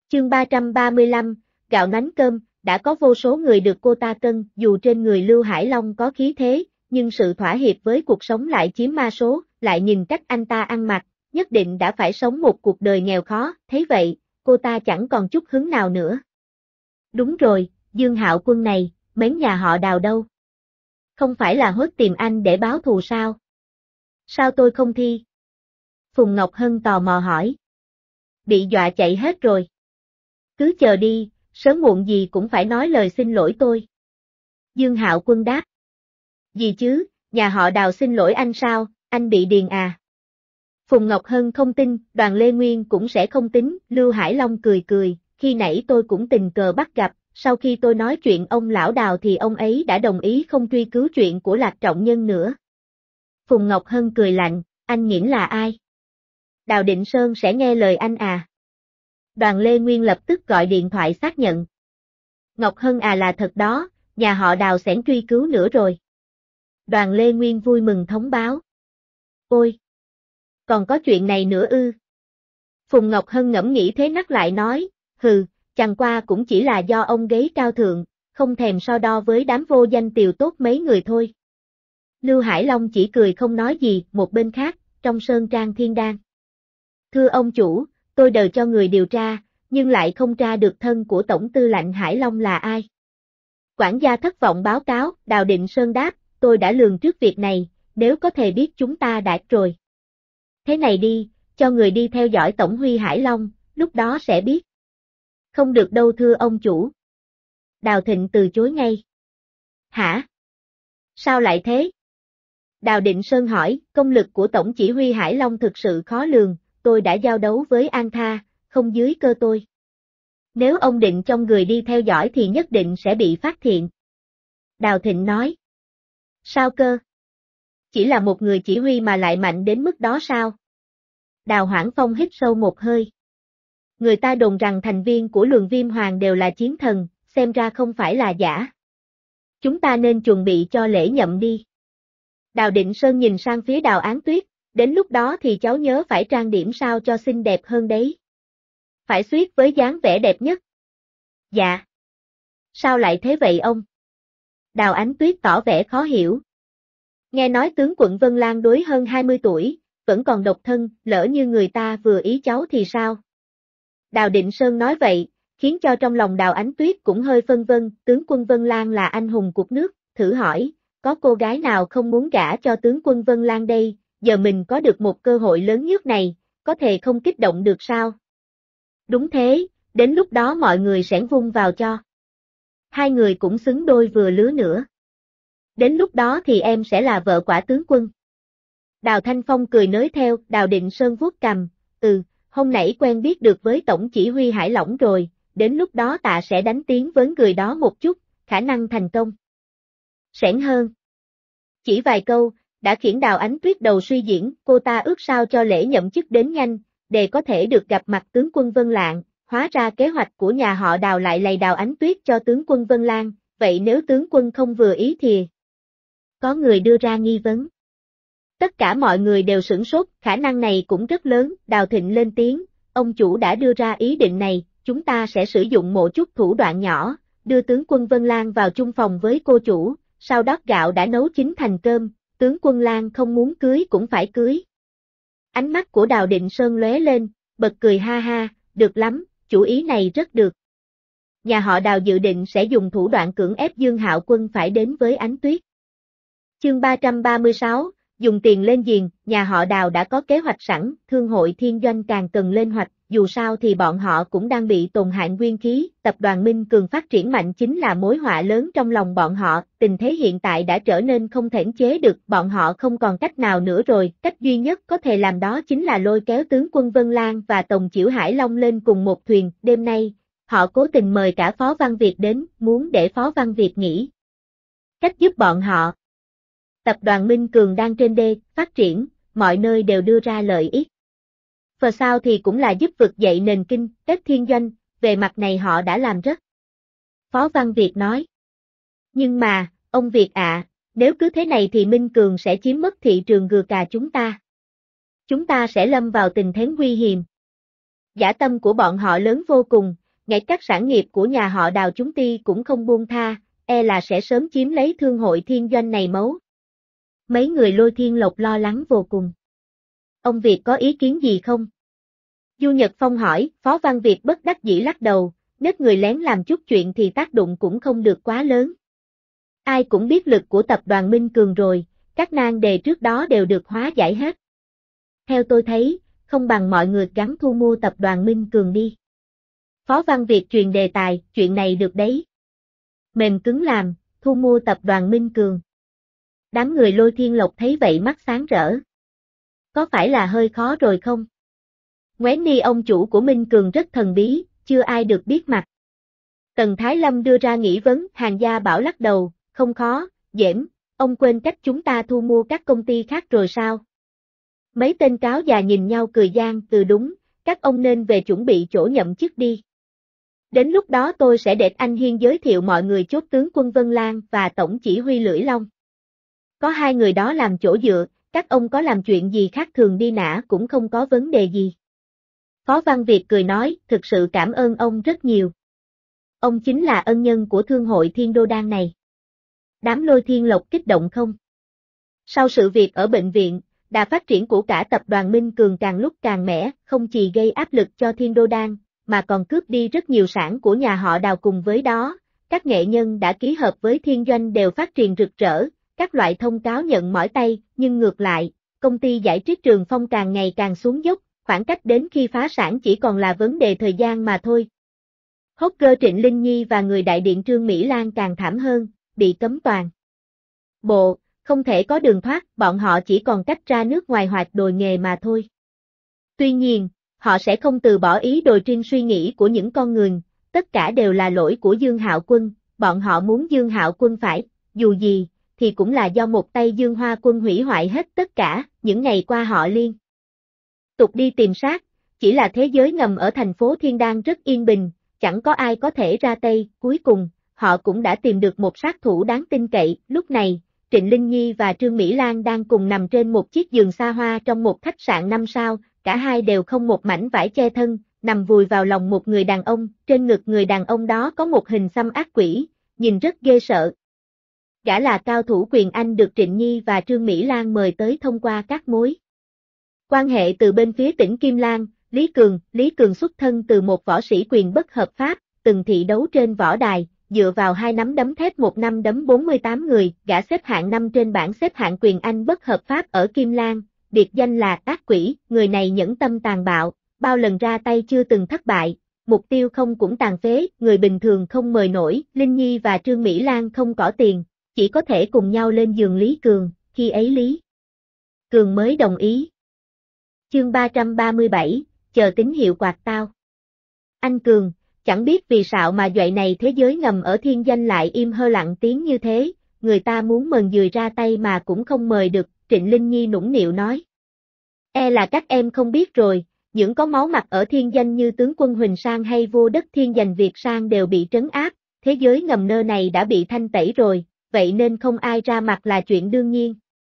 Chương 335, gạo nánh cơm, đã có vô số người được cô ta cân, dù trên người Lưu Hải Long có khí thế, nhưng sự thỏa hiệp với cuộc sống lại chiếm ma số, lại nhìn cách anh ta ăn mặc, nhất định đã phải sống một cuộc đời nghèo khó, thế vậy, cô ta chẳng còn chút hứng nào nữa. Đúng rồi, Dương Hạo Quân này, mến nhà họ Đào đâu? Không phải là hốt tìm anh để báo thù sao? Sao tôi không thi? Phùng Ngọc Hân tò mò hỏi. Bị dọa chạy hết rồi. Cứ chờ đi, sớm muộn gì cũng phải nói lời xin lỗi tôi. Dương Hạo Quân đáp. Gì chứ, nhà họ Đào xin lỗi anh sao, anh bị điền à? Phùng Ngọc Hân không tin, Đoàn Lê Nguyên cũng sẽ không tính, Lưu Hải Long cười cười, khi nãy tôi cũng tình cờ bắt gặp, sau khi tôi nói chuyện ông lão Đào thì ông ấy đã đồng ý không truy cứu chuyện của Lạc Trọng Nhân nữa. Phùng Ngọc Hân cười lạnh, anh nghĩ là ai? Đào Định Sơn sẽ nghe lời anh à? Đoàn Lê Nguyên lập tức gọi điện thoại xác nhận. Ngọc Hân à là thật đó, nhà họ Đào sẽ truy cứu nữa rồi. Đoàn Lê Nguyên vui mừng thông báo. Ôi! Còn có chuyện này nữa ư? Phùng Ngọc Hân ngẫm nghĩ thế nắc lại nói, hừ, chẳng qua cũng chỉ là do ông ghế cao thượng, không thèm so đo với đám vô danh tiều tốt mấy người thôi. Lưu Hải Long chỉ cười không nói gì, một bên khác, trong Sơn Trang Thiên Đan. Thưa ông chủ, tôi đều cho người điều tra, nhưng lại không tra được thân của Tổng tư lệnh Hải Long là ai. Quản gia thất vọng báo cáo, Đào Định Sơn đáp, tôi đã lường trước việc này, nếu có thể biết chúng ta đã rồi. Thế này đi, cho người đi theo dõi Tổng Huy Hải Long, lúc đó sẽ biết. Không được đâu thưa ông chủ. Đào Thịnh từ chối ngay. Hả? Sao lại thế? Đào Định Sơn hỏi, công lực của Tổng chỉ huy Hải Long thực sự khó lường, tôi đã giao đấu với An Tha, không dưới cơ tôi. Nếu ông định trong người đi theo dõi thì nhất định sẽ bị phát hiện. Đào Thịnh nói. Sao cơ? Chỉ là một người chỉ huy mà lại mạnh đến mức đó sao? Đào Hoảng Phong hít sâu một hơi. Người ta đồn rằng thành viên của Luồng Viêm Hoàng đều là chiến thần, xem ra không phải là giả. Chúng ta nên chuẩn bị cho lễ nhậm đi. Đào Định Sơn nhìn sang phía Đào Án Tuyết, đến lúc đó thì cháu nhớ phải trang điểm sao cho xinh đẹp hơn đấy. Phải xuyết với dáng vẻ đẹp nhất. Dạ. Sao lại thế vậy ông? Đào Ánh Tuyết tỏ vẻ khó hiểu. Nghe nói tướng quận Vân Lan đối hơn 20 tuổi, vẫn còn độc thân, lỡ như người ta vừa ý cháu thì sao? Đào Định Sơn nói vậy, khiến cho trong lòng Đào Ánh Tuyết cũng hơi phân vân, tướng quân Vân Lan là anh hùng của nước, thử hỏi, có cô gái nào không muốn gả cho tướng quân Vân Lan đây, giờ mình có được một cơ hội lớn nhất này, có thể không kích động được sao? Đúng thế, đến lúc đó mọi người sẽ vung vào cho. Hai người cũng xứng đôi vừa lứa nữa. Đến lúc đó thì em sẽ là vợ quả tướng quân. Đào Thanh Phong cười nới theo, Đào Định Sơn vuốt cằm, hôm nãy quen biết được với Tổng chỉ huy Hải Lỏng rồi, đến lúc đó ta sẽ đánh tiếng với người đó một chút, khả năng thành công. Sẻn hơn. Chỉ vài câu, đã khiến Đào Ánh Tuyết đầu suy diễn, cô ta ước sao cho lễ nhậm chức đến nhanh, để có thể được gặp mặt tướng quân Vân Lạng, hóa ra kế hoạch của nhà họ Đào lại lầy Đào Ánh Tuyết cho tướng quân Vân Lan, vậy nếu tướng quân không vừa ý thì... Có người đưa ra nghi vấn. Tất cả mọi người đều sửng sốt, khả năng này cũng rất lớn, Đào Thịnh lên tiếng, ông chủ đã đưa ra ý định này, chúng ta sẽ sử dụng một chút thủ đoạn nhỏ, đưa tướng quân Vân Lan vào chung phòng với cô chủ, sau đó gạo đã nấu chín thành cơm, tướng quân Lan không muốn cưới cũng phải cưới. Ánh mắt của Đào Định Sơn lóe lên, bật cười ha ha, được lắm, chủ ý này rất được. Nhà họ Đào dự định sẽ dùng thủ đoạn cưỡng ép Dương Hạo Quân phải đến với Ánh Tuyết. Chương 336, dùng tiền lên giềng, nhà họ Đào đã có kế hoạch sẵn, thương hội Thiên Doanh càng cần lên hoạch, dù sao thì bọn họ cũng đang bị tổn hại nguyên khí, tập đoàn Minh Cường phát triển mạnh chính là mối họa lớn trong lòng bọn họ, tình thế hiện tại đã trở nên không thể chế được, bọn họ không còn cách nào nữa rồi, cách duy nhất có thể làm đó chính là lôi kéo tướng quân Vân Lan và Tổng Chiểu Hải Long lên cùng một thuyền, đêm nay, họ cố tình mời cả Phó Văn Việt đến, muốn để Phó Văn Việt nghĩ cách giúp bọn họ. Tập đoàn Minh Cường đang trên đê, phát triển, mọi nơi đều đưa ra lợi ích. Và sao thì cũng là giúp vực dậy nền kinh tế Thiên Doanh, về mặt này họ đã làm rất. Phó Văn Việt nói. Nhưng mà, ông Việt ạ, nếu cứ thế này thì Minh Cường sẽ chiếm mất thị trường gừa cà chúng ta. Chúng ta sẽ lâm vào tình thế nguy hiểm. Dã tâm của bọn họ lớn vô cùng, ngay các sản nghiệp của nhà họ Đào chúng ti cũng không buông tha, e là sẽ sớm chiếm lấy thương hội thiên doanh này mấu. Mấy người Lôi Thiên Lộc lo lắng vô cùng. Ông Việt có ý kiến gì không? Du Nhật Phong hỏi, Phó Văn Việt bất đắc dĩ lắc đầu, nếu người lén làm chút chuyện thì tác động cũng không được quá lớn. Ai cũng biết lực của tập đoàn Minh Cường rồi, các nan đề trước đó đều được hóa giải hết. Theo tôi thấy, không bằng mọi người gắn thu mua tập đoàn Minh Cường đi. Phó Văn Việt truyền đề tài, chuyện này được đấy. Mềm cứng làm, thu mua tập đoàn Minh Cường. Đám người Lôi Thiên Lộc thấy vậy mắt sáng rỡ. Có phải là hơi khó rồi không? Wendy ông chủ của Minh Cường rất thần bí, chưa ai được biết mặt. Tần Thái Lâm đưa ra nghĩ vấn, Hàng Gia Bảo lắc đầu, không khó, dễ, ông quên cách chúng ta thu mua các công ty khác rồi sao? Mấy tên cáo già nhìn nhau cười gian, từ đúng, các ông nên về chuẩn bị chỗ nhậm chức đi. Đến lúc đó tôi sẽ để anh Hiên giới thiệu mọi người chốt tướng quân Vân Lan và tổng chỉ huy Lưỡi Long. Có hai người đó làm chỗ dựa, các ông có làm chuyện gì khác thường đi nã cũng không có vấn đề gì. Phó Văn Việt cười nói, thực sự cảm ơn ông rất nhiều. Ông chính là ân nhân của thương hội Thiên Đô Đan này. Đám Lôi Thiên Lộc kích động không? Sau sự việc ở bệnh viện, đà phát triển của cả tập đoàn Minh Cường càng lúc càng mẽ, không chỉ gây áp lực cho Thiên Đô Đan, mà còn cướp đi rất nhiều sản của nhà họ Đào, cùng với đó, các nghệ nhân đã ký hợp với Thiên Doanh đều phát triển rực rỡ, các loại thông cáo nhận mỏi tay, nhưng ngược lại, công ty giải trí Trường Phong càng ngày càng xuống dốc, khoảng cách đến khi phá sản chỉ còn là vấn đề thời gian mà thôi. Hot girl Trịnh Linh Nhi và người đại điện Trương Mỹ Lan càng thảm hơn, bị cấm toàn bộ, không thể có đường thoát, bọn họ chỉ còn cách ra nước ngoài hoạt đồi nghề mà thôi. Tuy nhiên, họ sẽ không từ bỏ ý đồ trên suy nghĩ của những con người, tất cả đều là lỗi của Dương Hạo Quân, bọn họ muốn Dương Hạo Quân phải, dù gì, thì cũng là do một tay Dương Hoa Quân hủy hoại hết tất cả, những ngày qua họ liên tục đi tìm sát, chỉ là thế giới ngầm ở thành phố Thiên Đan rất yên bình, chẳng có ai có thể ra tay, cuối cùng, họ cũng đã tìm được một sát thủ đáng tin cậy, lúc này, Trịnh Linh Nhi và Trương Mỹ Lan đang cùng nằm trên một chiếc giường xa hoa trong một khách sạn 5 sao, cả hai đều không một mảnh vải che thân, nằm vùi vào lòng một người đàn ông, trên ngực người đàn ông đó có một hình xăm ác quỷ, nhìn rất ghê sợ. Gã là cao thủ quyền Anh được Trịnh Nhi và Trương Mỹ Lan mời tới thông qua các mối quan hệ từ bên phía tỉnh Kim Lan. Lý Cường xuất thân từ một võ sĩ quyền bất hợp pháp, từng thị đấu trên võ đài, dựa vào 2 nắm đấm thép 1 năm đấm 48 người, gã xếp hạng 5 trên bảng xếp hạng quyền Anh bất hợp pháp ở Kim Lan, biệt danh là ác quỷ, người này nhẫn tâm tàn bạo, bao lần ra tay chưa từng thất bại, mục tiêu không cũng tàn phế, người bình thường không mời nổi, Linh Nhi và Trương Mỹ Lan không có tiền, chỉ có thể cùng nhau lên giường Lý Cường, khi ấy Lý Cường mới đồng ý. Chương 337, chờ tín hiệu quạt tao. Anh Cường, chẳng biết vì sao mà dạo này thế giới ngầm ở Thiên Danh lại im hơi lặng tiếng như thế, người ta muốn mời dười ra tay mà cũng không mời được, Trịnh Linh Nhi nũng nịu nói. E là các em không biết rồi, những có máu mặt ở Thiên Danh như tướng quân Huỳnh Sang hay vô đất Thiên Giành Việt Sang đều bị trấn áp, thế giới ngầm nơi này đã bị thanh tẩy rồi, vậy nên không ai ra mặt là chuyện đương nhiên.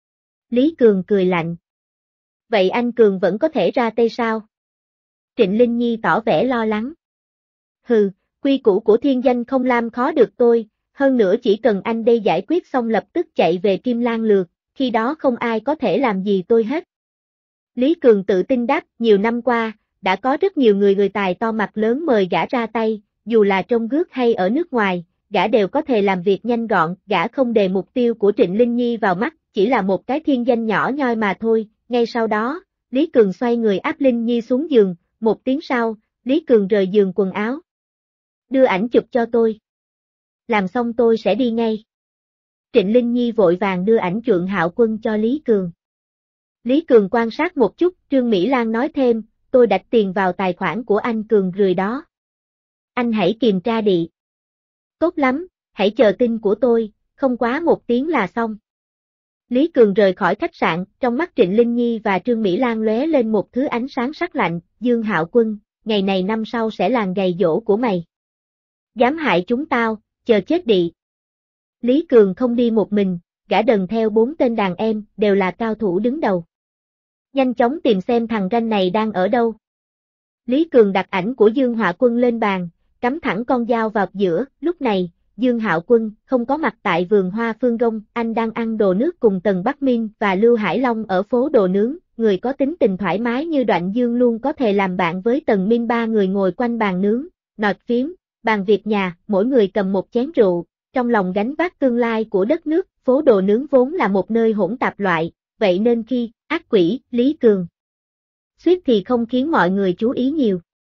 Lý Cường cười lạnh. Vậy anh Cường vẫn có thể ra tay sao? Trịnh Linh Nhi tỏ vẻ lo lắng. Hừ, quy củ của Thiên Danh không làm khó được tôi, hơn nữa chỉ cần anh đây giải quyết xong lập tức chạy về Kim Lan lược, khi đó không ai có thể làm gì tôi hết. Lý Cường tự tin đáp, nhiều năm qua, đã có rất nhiều người tài to mặt lớn mời gã ra tay, dù là trong nước hay ở nước ngoài, gã đều có thể làm việc nhanh gọn, gã không đề mục tiêu của Trịnh Linh Nhi vào mắt, chỉ là một cái Thiên Danh nhỏ nhoi mà thôi, ngay sau đó, Lý Cường xoay người áp Linh Nhi xuống giường, một tiếng sau, Lý Cường rời giường quần áo. Đưa ảnh chụp cho tôi. Làm xong tôi sẽ đi ngay. Trịnh Linh Nhi vội vàng đưa ảnh Trượng Hạo Quân cho Lý Cường. Lý Cường quan sát một chút, Trương Mỹ Lan nói thêm, tôi đặt tiền vào tài khoản của anh Cường rồi đó. Anh hãy kiểm tra đi. Tốt lắm, hãy chờ tin của tôi, không quá 1 tiếng là xong. Lý Cường rời khỏi khách sạn, trong mắt Trịnh Linh Nhi và Trương Mỹ Lan lóe lên một thứ ánh sáng sắc lạnh, Dương Hạo Quân, ngày này năm sau sẽ là ngày giỗ của mày. Dám hại chúng tao, chờ chết đi. Lý Cường không đi một mình, gã đần theo 4 tên đàn em, đều là cao thủ đứng đầu. Nhanh chóng tìm xem thằng ranh này đang ở đâu. Lý Cường đặt ảnh của Dương Họa Quân lên bàn, cắm thẳng con dao vào giữa, lúc này, Dương Hạo Quân không có mặt tại vườn hoa Phương Công, anh đang ăn đồ nước cùng Tần Bắc Minh và Lưu Hải Long ở phố đồ nướng, người có tính tình thoải mái như Đoạn Dương luôn có thể làm bạn với Tần Minh. Ba người ngồi quanh bàn nướng, nói phiếm, bàn việc nhà, mỗi người cầm một chén rượu, trong lòng gánh vác tương lai của đất nước. Phố đồ nướng vốn là một nơi hỗn tạp loại, vậy nên khi ác quỷ Lý Cường suýt thì không khiến mọi người chú ý nhiều.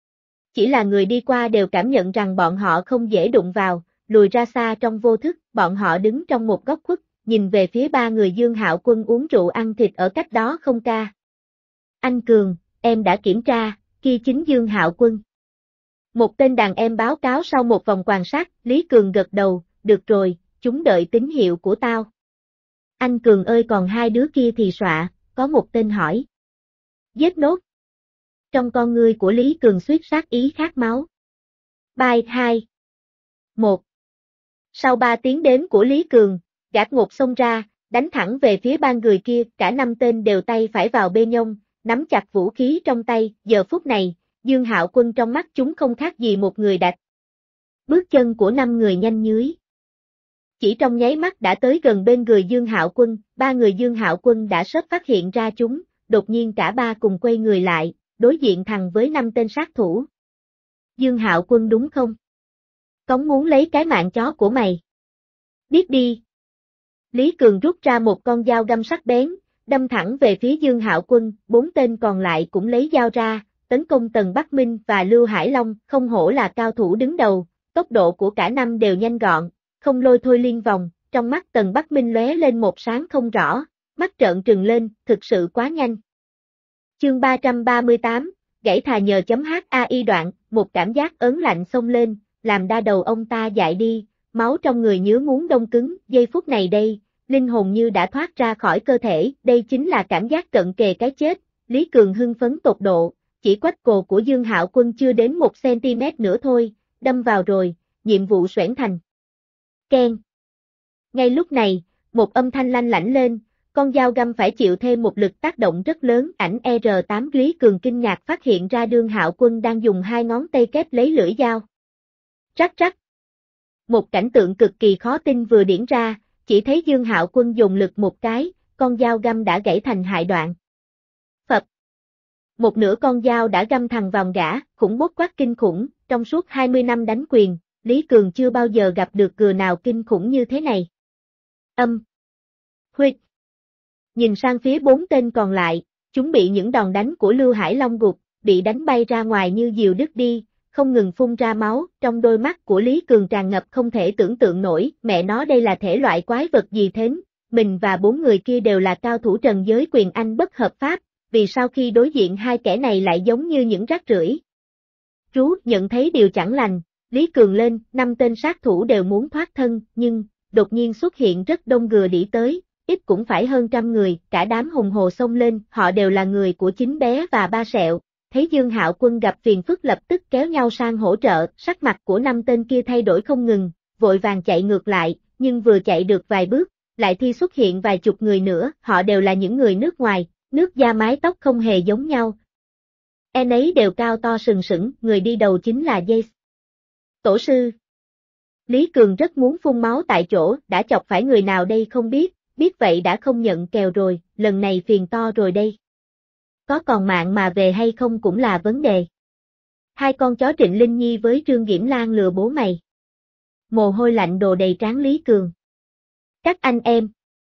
Chỉ là người đi qua đều cảm nhận rằng bọn họ không dễ đụng vào, lùi ra xa trong vô thức. Bọn họ đứng trong một góc khuất, nhìn về phía ba người Dương Hạo Quân uống rượu ăn thịt ở cách đó không ca. Anh Cường, em đã kiểm tra, kia chính Dương Hạo Quân. Một tên đàn em báo cáo sau một vòng quan sát. Lý Cường gật đầu, được rồi, chúng đợi tín hiệu của tao. Anh Cường ơi, còn hai đứa kia thì xọa, có một tên hỏi. Giết nốt. Trong con ngươi của Lý Cường suýt sát ý khát máu. 3, 2, 1. Sau 3 tiếng đếm của Lý Cường, gạt ngột xông ra, đánh thẳng về phía ba người kia. Cả 5 tên đều tay phải vào bê nhông, nắm chặt vũ khí trong tay. Giờ phút này, Dương Hạo Quân trong mắt chúng không khác gì một người đạch. Bước chân của 5 người nhanh nhúi. Chỉ trong nháy mắt đã tới gần bên người Dương Hạo Quân. Ba người Dương Hạo Quân đã sớm phát hiện ra chúng, đột nhiên cả ba cùng quay người lại, đối diện thẳng với 5 tên sát thủ. Dương Hạo Quân đúng không? Cống muốn lấy cái mạng chó của mày. Biết đi. Lý Cường rút ra một con dao găm sắc bén, đâm thẳng về phía Dương Hạo Quân. 4 tên còn lại cũng lấy dao ra, tấn công Tần Bắc Minh và Lưu Hải Long. Không hổ là cao thủ đứng đầu, tốc độ của cả năm đều nhanh gọn, không lôi thôi liên vòng. Trong mắt Tần Bắc Minh lóe lên một sáng không rõ, mắt trợn trừng lên, thực sự quá nhanh. Chương 338, gãy thà nhờ .hai đoạn, một cảm giác ớn lạnh xông lên, làm đa đầu ông ta dại đi, máu trong người nhớ muốn đông cứng. Giây phút này đây, linh hồn như đã thoát ra khỏi cơ thể. Đây chính là cảm giác cận kề cái chết. Lý Cường hưng phấn tột độ, chỉ quách cổ của Dương Hạo Quân chưa đến 1 cm nữa thôi, đâm vào rồi, nhiệm vụ xoẻn thành. Keng. Ngay lúc này, một âm thanh lanh lảnh lên, con dao găm phải chịu thêm một lực tác động rất lớn. Ảnh R8. Lý Cường kinh ngạc phát hiện ra Dương Hạo Quân đang dùng 2 ngón tay kép lấy lưỡi dao. Rắc rắc. Một cảnh tượng cực kỳ khó tin vừa diễn ra, chỉ thấy Dương Hạo Quân dùng lực một cái, con dao găm đã gãy thành 2 đoạn. Phập. Một nửa con dao đã găm thẳng vào gã, khủng bố quát kinh khủng. Trong suốt 20 năm đánh quyền, Lý Cường chưa bao giờ gặp được cừ nào kinh khủng như thế này. Huyệt. Nhìn sang phía 4 tên còn lại, chúng bị những đòn đánh của Lưu Hải Long gục, bị đánh bay ra ngoài như diều đứt đi, không ngừng phun ra máu. Trong đôi mắt của Lý Cường tràn ngập không thể tưởng tượng nổi. Mẹ nó, đây là thể loại quái vật gì thế? Mình và 4 người kia đều là cao thủ trần giới quyền Anh bất hợp pháp, vì sao khi đối diện hai kẻ này lại giống như những rác rưởi? Rú, nhận thấy điều chẳng lành, Lý Cường lên. 5 tên sát thủ đều muốn thoát thân, nhưng đột nhiên xuất hiện rất đông gừa đĩ tới, ít cũng phải hơn 100 người, cả đám hùng hồ xông lên. Họ đều là người của Chính Bé và Ba Sẹo. Thấy Dương Hạo Quân gặp phiền phức lập tức kéo nhau sang hỗ trợ. Sắc mặt của 5 tên kia thay đổi không ngừng, vội vàng chạy ngược lại, nhưng vừa chạy được vài bước, lại thi xuất hiện vài chục người nữa. Họ đều là những người nước ngoài, nước da mái tóc không hề giống nhau. Ấy đều cao to sừng sững, người đi đầu chính là Jace. Tổ sư. Lý Cường rất muốn phun máu tại chỗ, đã chọc phải người nào đây không biết, biết vậy đã không nhận kèo rồi, lần này phiền to rồi đây. Có còn mạng mà về hay không cũng là vấn đề. Hai con chó Trịnh Linh Nhi với Trương Nghiễm Lan lừa bố mày. Mồ hôi lạnh đồ đầy trán Lý Cường. Các anh em.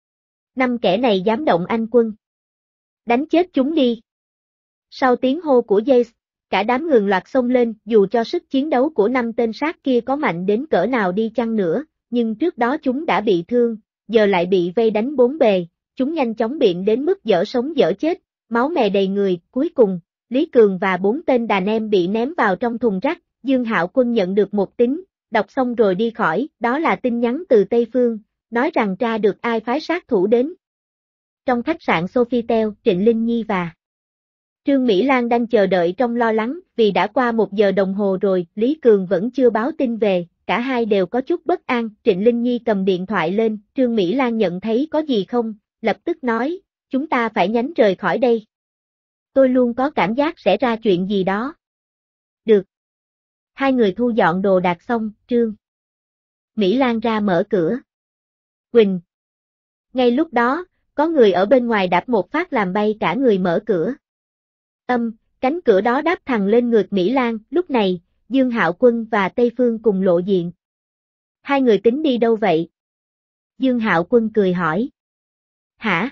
5 kẻ này dám động anh Quân. Đánh chết chúng đi. Sau tiếng hô của Jace, cả đám ngừng loạt xông lên. Dù cho sức chiến đấu của 5 tên sát kia có mạnh đến cỡ nào đi chăng nữa, nhưng trước đó chúng đã bị thương, giờ lại bị vây đánh bốn bề, chúng nhanh chóng biện đến mức dở sống dở chết, máu me đầy người. Cuối cùng, Lý Cường và 4 tên đàn em bị ném vào trong thùng rác. Dương Hạo Quân nhận được một tín, đọc xong rồi đi khỏi. Đó là tin nhắn từ Tây Phương, nói rằng tra được ai phái sát thủ đến. Trong khách sạn Sofitel, Trịnh Linh Nhi và Trương Mỹ Lan đang chờ đợi trong lo lắng, vì đã qua 1 giờ đồng hồ rồi, Lý Cường vẫn chưa báo tin về, cả hai đều có chút bất an. Trịnh Linh Nhi cầm điện thoại lên, Trương Mỹ Lan nhận thấy có gì không, lập tức nói, chúng ta phải nhánh rời khỏi đây. Tôi luôn có cảm giác sẽ ra chuyện gì đó. Được. Hai người thu dọn đồ đạc xong, Trương Mỹ Lan ra mở cửa. Quỳnh. Ngay lúc đó, có người ở bên ngoài đạp một phát làm bay cả người mở cửa. Cánh cửa đó đáp thẳng lên ngực Mỹ Lan, lúc này, Dương Hạo Quân và Tây Phương cùng lộ diện. Hai người tính đi đâu vậy? Dương Hạo Quân cười hỏi. Hả?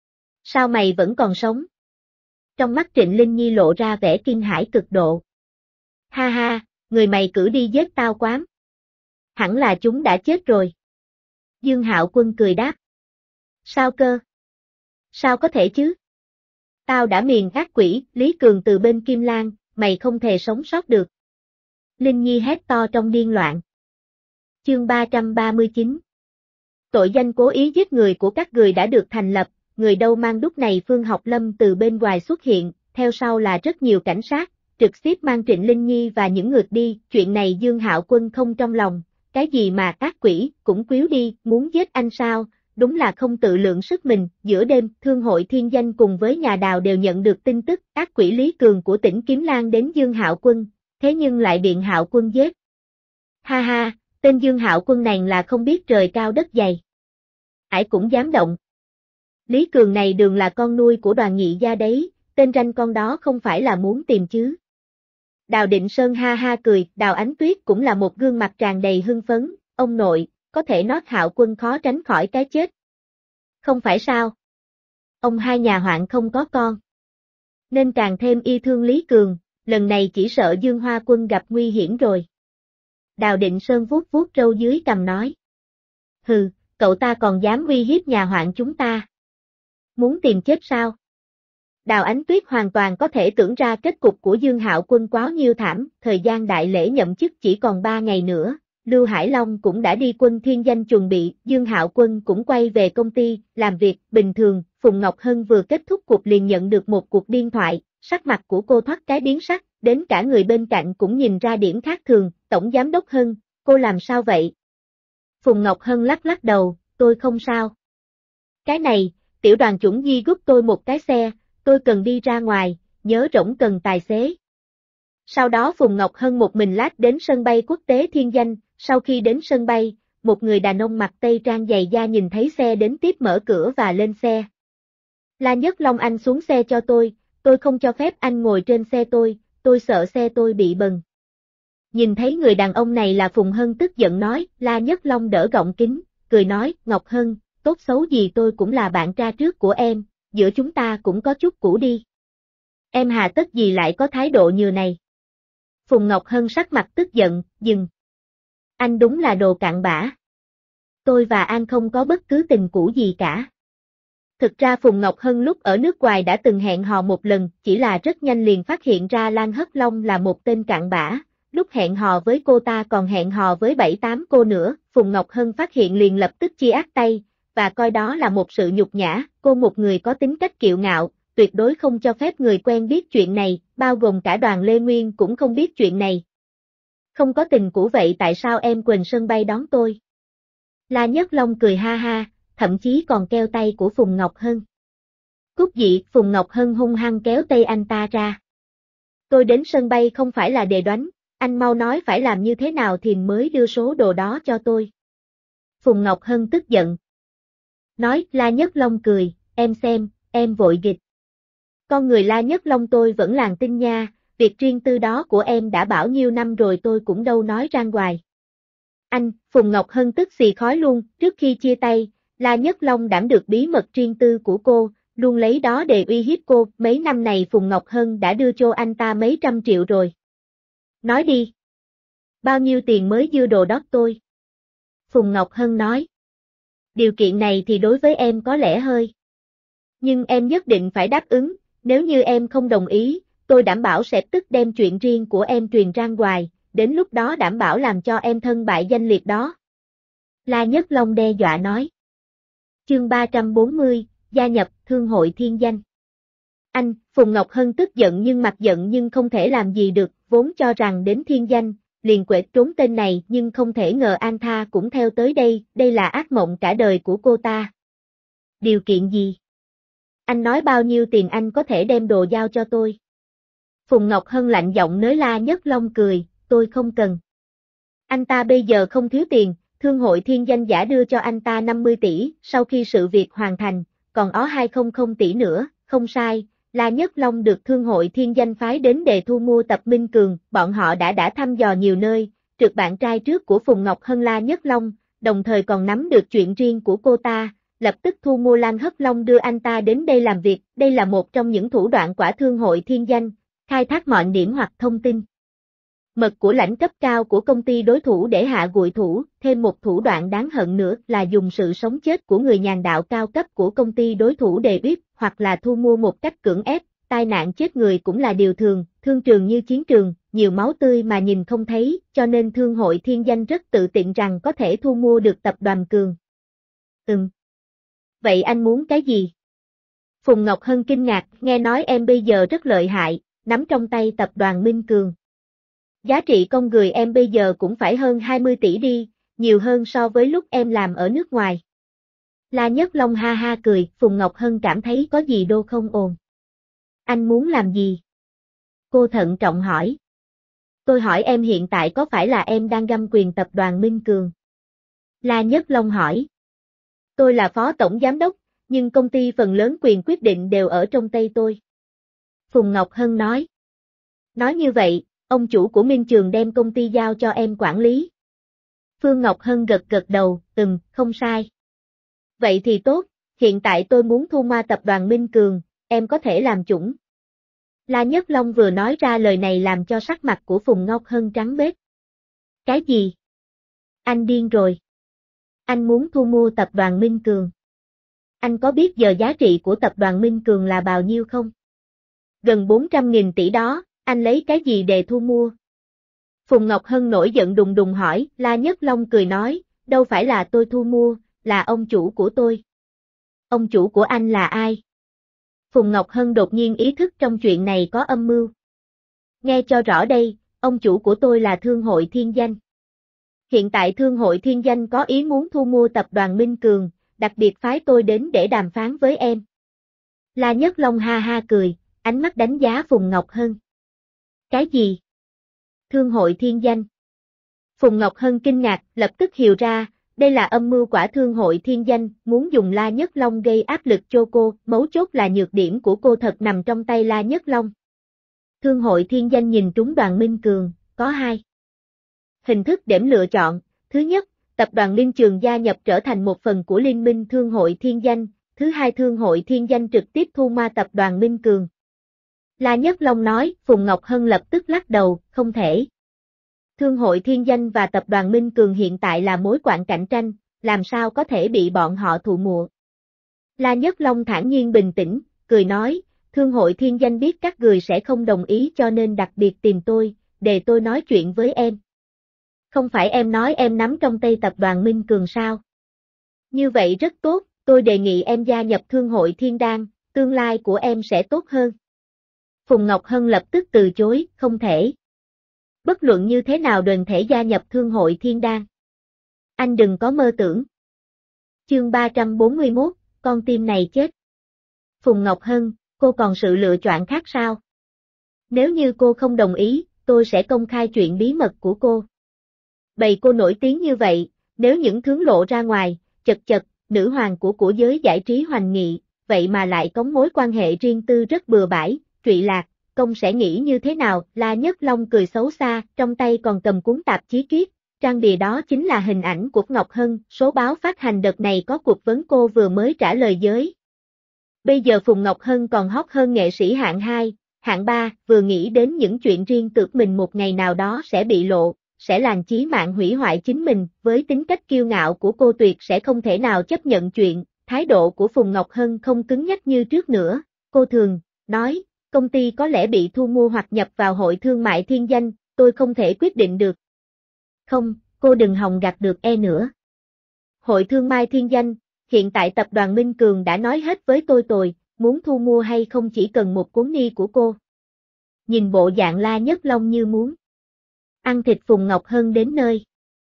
Sao mày vẫn còn sống? Trong mắt Trịnh Linh Nhi lộ ra vẻ kinh hãi cực độ. Ha ha, người mày cử đi giết tao quám. Hẳn là chúng đã chết rồi. Dương Hạo Quân cười đáp. Sao cơ? Sao có thể chứ? Tao đã miền ác quỷ, Lý Cường từ bên Kim Lan, mày không thể sống sót được. Linh Nhi hét to trong điên loạn. Chương 339. Tội danh cố ý giết người của các người đã được thành lập, người đâu mang đúc này Phương Học Lâm từ bên ngoài xuất hiện, theo sau là rất nhiều cảnh sát, trực tiếp mang Trịnh Linh Nhi và những người đi, chuyện này Dương Hạo Quân không trong lòng, cái gì mà ác quỷ, cũng quýu đi, muốn giết anh sao, đúng là không tự lượng sức mình, giữa đêm, Thương hội Thiên Danh cùng với nhà đào đều nhận được tin tức, ác quỷ Lý Cường của tỉnh Kiếm Lan đến Dương Hạo Quân, thế nhưng lại bị Hạo Quân giết. Ha ha, tên Dương Hạo Quân này là không biết trời cao đất dày. Ải cũng dám động. Lý Cường này đường là con nuôi của Đoàn Nhị gia đấy, tên ranh con đó không phải là muốn tìm chứ. Đào Định Sơn ha ha cười, Đào Ánh Tuyết cũng là một gương mặt tràn đầy hưng phấn, ông nội, có thể nói Hạo Quân khó tránh khỏi cái chết. Không phải sao? Ông hai nhà hoạn không có con. Nên càng thêm yêu thương Lý Cường, lần này chỉ sợ Dương Hoa Quân gặp nguy hiểm rồi. Đào Định Sơn vuốt vuốt râu dưới cằm nói. Hừ, cậu ta còn dám uy hiếp nhà hoạn chúng ta. Muốn tìm chết sao? Đào Ánh Tuyết hoàn toàn có thể tưởng ra kết cục của Dương Hạo Quân quá nhiêu thảm, thời gian đại lễ nhậm chức chỉ còn 3 ngày nữa, Lưu Hải Long cũng đã đi quân Thiên Danh chuẩn bị, Dương Hạo Quân cũng quay về công ty, làm việc, bình thường, Phùng Ngọc Hân vừa kết thúc cuộc liền nhận được một cuộc điện thoại, sắc mặt của cô thoát cái biến sắc, đến cả người bên cạnh cũng nhìn ra điểm khác thường, Tổng Giám đốc Hân, cô làm sao vậy? Phùng Ngọc Hân lắc lắc đầu, tôi không sao. Cái này, tiểu đoàn chủng Di giúp tôi một cái xe, tôi cần đi ra ngoài, nhớ rỗng cần tài xế. Sau đó Phùng Ngọc Hân một mình lát đến sân bay quốc tế Thiên Danh, sau khi đến sân bay, một người đàn ông mặc tây trang dày da nhìn thấy xe đến tiếp mở cửa và lên xe. La Nhất Long anh xuống xe cho tôi không cho phép anh ngồi trên xe tôi sợ xe tôi bị bần. Nhìn thấy người đàn ông này là Phùng Hân tức giận nói, La Nhất Long đỡ gọng kính, cười nói, Ngọc Hân, tốt xấu gì tôi cũng là bạn tra trước của em, giữa chúng ta cũng có chút cũ đi. Em hà tất gì lại có thái độ như này? Phùng Ngọc Hân sắc mặt tức giận, dừng. Anh đúng là đồ cặn bã. Tôi và An không có bất cứ tình cũ gì cả. Thực ra Phùng Ngọc Hân lúc ở nước ngoài đã từng hẹn hò một lần, chỉ là rất nhanh liền phát hiện ra Lan Hất Long là một tên cặn bã. Lúc hẹn hò với cô ta còn hẹn hò với 7-8 cô nữa, Phùng Ngọc Hân phát hiện liền lập tức chia ác tay, và coi đó là một sự nhục nhã, cô một người có tính cách kiêu ngạo, tuyệt đối không cho phép người quen biết chuyện này, bao gồm cả Đoàn Lê Nguyên cũng không biết chuyện này. Không có tình cũ vậy tại sao em quên sân bay đón tôi? La Nhất Long cười ha ha, thậm chí còn keo tay của Phùng Ngọc Hân. Cút dị, Phùng Ngọc Hân hung hăng kéo tay anh ta ra. Tôi đến sân bay không phải là để đoán, anh mau nói phải làm như thế nào thì mới đưa số đồ đó cho tôi. Phùng Ngọc Hân tức giận. Nói, La Nhất Long cười, em xem, em vội dịch. Con người La Nhất Long tôi vẫn làng tin nha, việc riêng tư đó của em đã bảo nhiêu năm rồi tôi cũng đâu nói ra ngoài. Anh, Phùng Ngọc Hân tức xì khói luôn, trước khi chia tay, La Nhất Long đảm được bí mật riêng tư của cô, luôn lấy đó để uy hiếp cô, mấy năm này Phùng Ngọc Hân đã đưa cho anh ta mấy trăm triệu rồi. Nói đi. Bao nhiêu tiền mới dư đồ đó tôi? Phùng Ngọc Hân nói. Điều kiện này thì đối với em có lẽ hơi. Nhưng em nhất định phải đáp ứng, nếu như em không đồng ý, tôi đảm bảo sẽ tức đem chuyện riêng của em truyền ra ngoài, đến lúc đó đảm bảo làm cho em thân bại danh liệt đó. La Nhất Long đe dọa nói. Chương 340, gia nhập Thương hội Thiên Danh. Anh, Phùng Ngọc Hân tức giận nhưng mặt giận nhưng không thể làm gì được, vốn cho rằng đến Thiên Danh, liền quệt trốn tên này nhưng không thể ngờ An Tha cũng theo tới đây là ác mộng cả đời của cô ta. Điều kiện gì? Anh nói bao nhiêu tiền anh có thể đem đồ giao cho tôi? Phùng Ngọc Hân lạnh giọng nới La Nhất Long cười, tôi không cần. Anh ta bây giờ không thiếu tiền, Thương hội Thiên Danh Giả đưa cho anh ta 50 tỷ, sau khi sự việc hoàn thành, còn ó 200 tỷ nữa, không sai, La Nhất Long được Thương hội Thiên Danh phái đến để thu mua Tập Minh Cường, bọn họ đã thăm dò nhiều nơi, trượt bạn trai trước của Phùng Ngọc Hân La Nhất Long, đồng thời còn nắm được chuyện riêng của cô ta, lập tức thu mua Lan Hất Long đưa anh ta đến đây làm việc, đây là một trong những thủ đoạn của Thương hội Thiên Danh, khai thác mọi điểm hoặc thông tin mật của lãnh cấp cao của công ty đối thủ để hạ gụi thủ, thêm một thủ đoạn đáng hận nữa là dùng sự sống chết của người nhàn đạo cao cấp của công ty đối thủ để biết, hoặc là thu mua một cách cưỡng ép, tai nạn chết người cũng là điều thường, thương trường như chiến trường, nhiều máu tươi mà nhìn không thấy, cho nên Thương hội Thiên Danh rất tự tin rằng có thể thu mua được tập đoàn Cường. Vậy anh muốn cái gì? Phùng Ngọc Hân kinh ngạc, nghe nói em bây giờ rất lợi hại, nắm trong tay tập đoàn Minh Cường. Giá trị con người em bây giờ cũng phải hơn 20 tỷ đi, nhiều hơn so với lúc em làm ở nước ngoài. La Nhất Long ha ha cười, Phùng Ngọc Hân cảm thấy có gì đô không ổn. Anh muốn làm gì? Cô thận trọng hỏi. Tôi hỏi em hiện tại có phải là em đang găm quyền tập đoàn Minh Cường? La Nhất Long hỏi. Tôi là phó tổng giám đốc, nhưng công ty phần lớn quyền quyết định đều ở trong tay tôi. Phùng Ngọc Hân nói. Nói như vậy, ông chủ của Minh Trường đem công ty giao cho em quản lý. Phương Ngọc Hân gật đầu, không sai. Vậy thì tốt, hiện tại tôi muốn thu mua tập đoàn Minh Cường, em có thể làm chủng. La Nhất Long vừa nói ra lời này làm cho sắc mặt của Phùng Ngọc Hân trắng bệch. Cái gì? Anh điên rồi. Anh muốn thu mua tập đoàn Minh Cường. Anh có biết giờ giá trị của tập đoàn Minh Cường là bao nhiêu không? Gần 400.000 tỷ đó, anh lấy cái gì để thu mua? Phùng Ngọc Hân nổi giận đùng đùng hỏi, La Nhất Long cười nói, đâu phải là tôi thu mua, là ông chủ của tôi. Ông chủ của anh là ai? Phùng Ngọc Hân đột nhiên ý thức trong chuyện này có âm mưu. Nghe cho rõ đây, ông chủ của tôi là Thương hội Thiên Danh. Hiện tại Thương hội Thiên Danh có ý muốn thu mua tập đoàn Minh Cường, đặc biệt phái tôi đến để đàm phán với em. La Nhất Long ha ha cười, ánh mắt đánh giá Phùng Ngọc Hân. Cái gì? Thương hội Thiên Danh. Phùng Ngọc Hân kinh ngạc, lập tức hiểu ra, đây là âm mưu của Thương hội Thiên Danh, muốn dùng La Nhất Long gây áp lực cho cô, mấu chốt là nhược điểm của cô thật nằm trong tay La Nhất Long. Thương hội Thiên Danh nhìn trúng đoàn Minh Cường, có hai hình thức để lựa chọn, thứ nhất, tập đoàn Minh Trường gia nhập trở thành một phần của Liên minh Thương hội Thiên Danh, thứ hai Thương hội Thiên Danh trực tiếp thu mua tập đoàn Minh Cường. La Nhất Long nói, Phùng Ngọc Hân lập tức lắc đầu, không thể. Thương hội Thiên Danh và tập đoàn Minh Cường hiện tại là mối quan cạnh tranh, làm sao có thể bị bọn họ thụ mua. La Nhất Long thản nhiên bình tĩnh, cười nói, Thương hội Thiên Danh biết các người sẽ không đồng ý cho nên đặc biệt tìm tôi, để tôi nói chuyện với em. Không phải em nói em nắm trong tay tập đoàn Minh Cường sao? Như vậy rất tốt, tôi đề nghị em gia nhập Thương hội Thiên Đan, tương lai của em sẽ tốt hơn. Phùng Ngọc Hân lập tức từ chối, không thể. Bất luận như thế nào đừng thể gia nhập Thương hội Thiên Đan. Anh đừng có mơ tưởng. Chương 341, con tim này chết. Phùng Ngọc Hân, cô còn sự lựa chọn khác sao? Nếu như cô không đồng ý, tôi sẽ công khai chuyện bí mật của cô. Bầy cô nổi tiếng như vậy, nếu những thứ lộ ra ngoài, chật, nữ hoàng của giới giải trí hoành nghị, vậy mà lại có mối quan hệ riêng tư rất bừa bãi, trụy lạc, công sẽ nghĩ như thế nào? La Nhất Long cười xấu xa, trong tay còn cầm cuốn tạp chí Kiết, trang bìa đó chính là hình ảnh của Ngọc Hân, số báo phát hành đợt này có cuộc vấn cô vừa mới trả lời giới. Bây giờ Phùng Ngọc Hân còn hot hơn nghệ sĩ hạng 2, hạng 3, vừa nghĩ đến những chuyện riêng tưởng mình một ngày nào đó sẽ bị lộ, sẽ làm chí mạng hủy hoại chính mình, với tính cách kiêu ngạo của cô tuyệt sẽ không thể nào chấp nhận chuyện, thái độ của Phùng Ngọc Hân không cứng nhắc như trước nữa, cô thường nói, công ty có lẽ bị thu mua hoặc nhập vào Hội Thương mại Thiên Danh, tôi không thể quyết định được. Không, cô đừng hòng gạt được nữa. Hội Thương mại Thiên Danh, hiện tại tập đoàn Minh Cường đã nói hết với tôi, muốn thu mua hay không chỉ cần một cuốn ni của cô. Nhìn bộ dạng La Nhất Long như muốn ăn thịt Phùng Ngọc Hân đến nơi.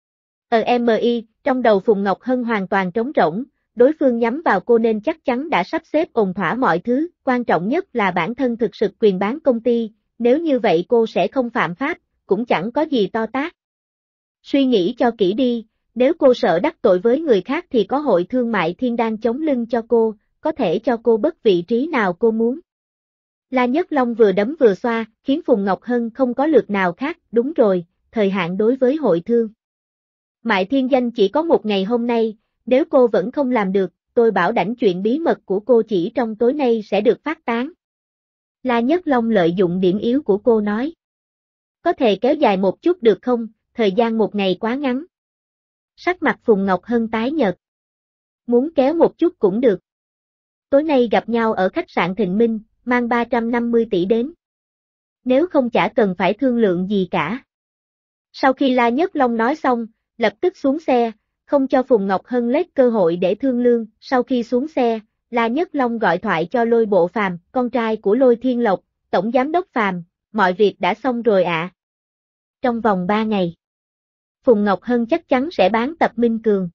MI, trong đầu Phùng Ngọc Hân hoàn toàn trống rỗng, đối phương nhắm vào cô nên chắc chắn đã sắp xếp ổn thỏa mọi thứ, quan trọng nhất là bản thân thực sự quyền bán công ty, nếu như vậy cô sẽ không phạm pháp, cũng chẳng có gì to tát. Suy nghĩ cho kỹ đi, nếu cô sợ đắc tội với người khác thì có hội thương mại thiên đan chống lưng cho cô, có thể cho cô bất vị trí nào cô muốn. La Nhất Long vừa đấm vừa xoa, khiến Phùng Ngọc Hân không có lượt nào khác, đúng rồi, thời hạn đối với hội thương mại thiên danh chỉ có một ngày hôm nay, nếu cô vẫn không làm được, tôi bảo đảm chuyện bí mật của cô chỉ trong tối nay sẽ được phát tán. La Nhất Long lợi dụng điểm yếu của cô nói. Có thể kéo dài một chút được không, thời gian một ngày quá ngắn. Sắc mặt Phùng Ngọc Hân tái nhợt. Muốn kéo một chút cũng được. Tối nay gặp nhau ở khách sạn Thịnh Minh, mang 350 tỷ đến. Nếu không chả cần phải thương lượng gì cả. Sau khi La Nhất Long nói xong, lập tức xuống xe, không cho Phùng Ngọc Hân lết cơ hội để thương lương. Sau khi xuống xe, La Nhất Long gọi thoại cho Lôi Bộ Phàm, con trai của Lôi Thiên Lộc, Tổng Giám đốc Phàm, mọi việc đã xong rồi ạ. Trong vòng 3 ngày, Phùng Ngọc Hân chắc chắn sẽ bán Tập Minh Cường.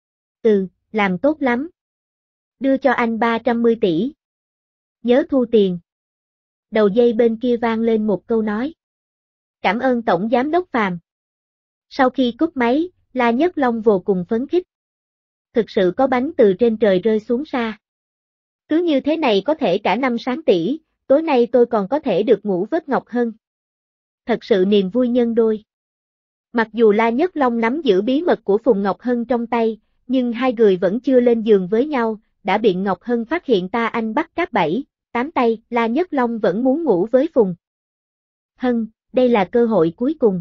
Làm tốt lắm. Đưa cho anh 310 tỷ. Nhớ thu tiền. Đầu dây bên kia vang lên một câu nói. Cảm ơn Tổng Giám đốc Phàm. Sau khi cúp máy, La Nhất Long vô cùng phấn khích. Thực sự có bánh từ trên trời rơi xuống sa. Cứ như thế này có thể cả năm sáng tỷ, tối nay tôi còn có thể được ngủ với Ngọc Hân. Thật sự niềm vui nhân đôi. Mặc dù La Nhất Long nắm giữ bí mật của Phùng Ngọc Hân trong tay, nhưng hai người vẫn chưa lên giường với nhau, đã bị Ngọc Hân phát hiện ta anh bắt cáp 7-8 tay, La Nhất Long vẫn muốn ngủ với Phùng Hân, đây là cơ hội cuối cùng.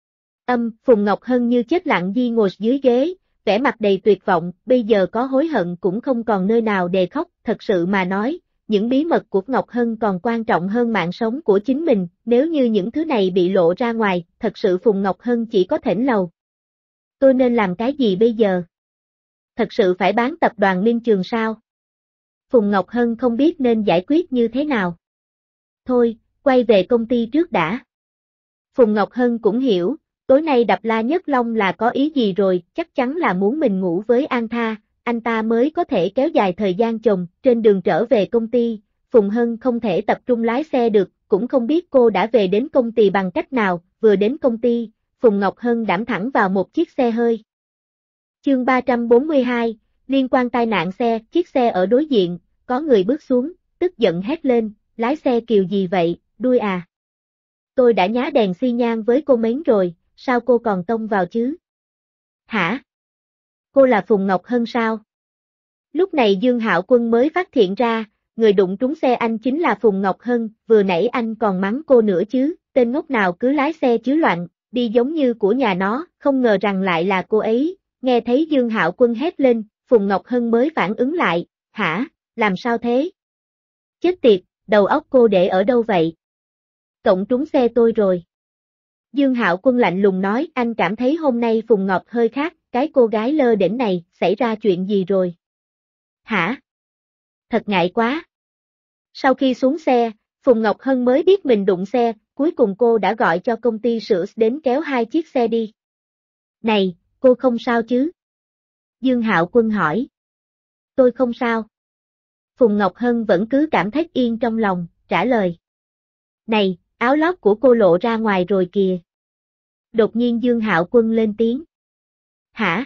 Phùng Ngọc Hân như chết lặng di ngồi dưới ghế, vẻ mặt đầy tuyệt vọng, bây giờ có hối hận cũng không còn nơi nào để khóc, thật sự mà nói, những bí mật của Ngọc Hân còn quan trọng hơn mạng sống của chính mình, nếu như những thứ này bị lộ ra ngoài, thật sự Phùng Ngọc Hân chỉ có thỉnh lầu. Tôi nên làm cái gì bây giờ? Thật sự phải bán tập đoàn Minh Trường sao? Phùng Ngọc Hân không biết nên giải quyết như thế nào. Thôi, quay về công ty trước đã. Phùng Ngọc Hân cũng hiểu, tối nay đập La Nhất Long là có ý gì rồi, chắc chắn là muốn mình ngủ với An Tha, anh ta mới có thể kéo dài thời gian chồng. Trên đường trở về công ty, Phùng Hân không thể tập trung lái xe được, cũng không biết cô đã về đến công ty bằng cách nào, vừa đến công ty, Phùng Ngọc Hân đảm thẳng vào một chiếc xe hơi. Chương 342, liên quan tai nạn xe, chiếc xe ở đối diện, có người bước xuống, tức giận hét lên, lái xe kiều gì vậy, đuôi à. Tôi đã nhá đèn xi nhan với cô mến rồi, sao cô còn tông vào chứ? Hả? Cô là Phùng Ngọc Hân sao? Lúc này Dương Hạo Quân mới phát hiện ra, người đụng trúng xe anh chính là Phùng Ngọc Hân, vừa nãy anh còn mắng cô nữa chứ, tên ngốc nào cứ lái xe chứ loạn, đi giống như của nhà nó, không ngờ rằng lại là cô ấy. Nghe thấy Dương Hạo Quân hét lên, Phùng Ngọc Hân mới phản ứng lại, hả, làm sao thế? Chết tiệt, đầu óc cô để ở đâu vậy? Cộng trúng xe tôi rồi. Dương Hạo Quân lạnh lùng nói, anh cảm thấy hôm nay Phùng Ngọc hơi khác, cái cô gái lơ đễnh này, xảy ra chuyện gì rồi? Hả? Thật ngại quá. Sau khi xuống xe, Phùng Ngọc Hân mới biết mình đụng xe, cuối cùng cô đã gọi cho công ty sửa đến kéo hai chiếc xe đi. Này, cô không sao chứ? Dương Hạo Quân hỏi. Tôi không sao. Phùng Ngọc Hân vẫn cứ cảm thấy yên trong lòng, trả lời. Này, áo lót của cô lộ ra ngoài rồi kìa. Đột nhiên Dương Hạo Quân lên tiếng. Hả?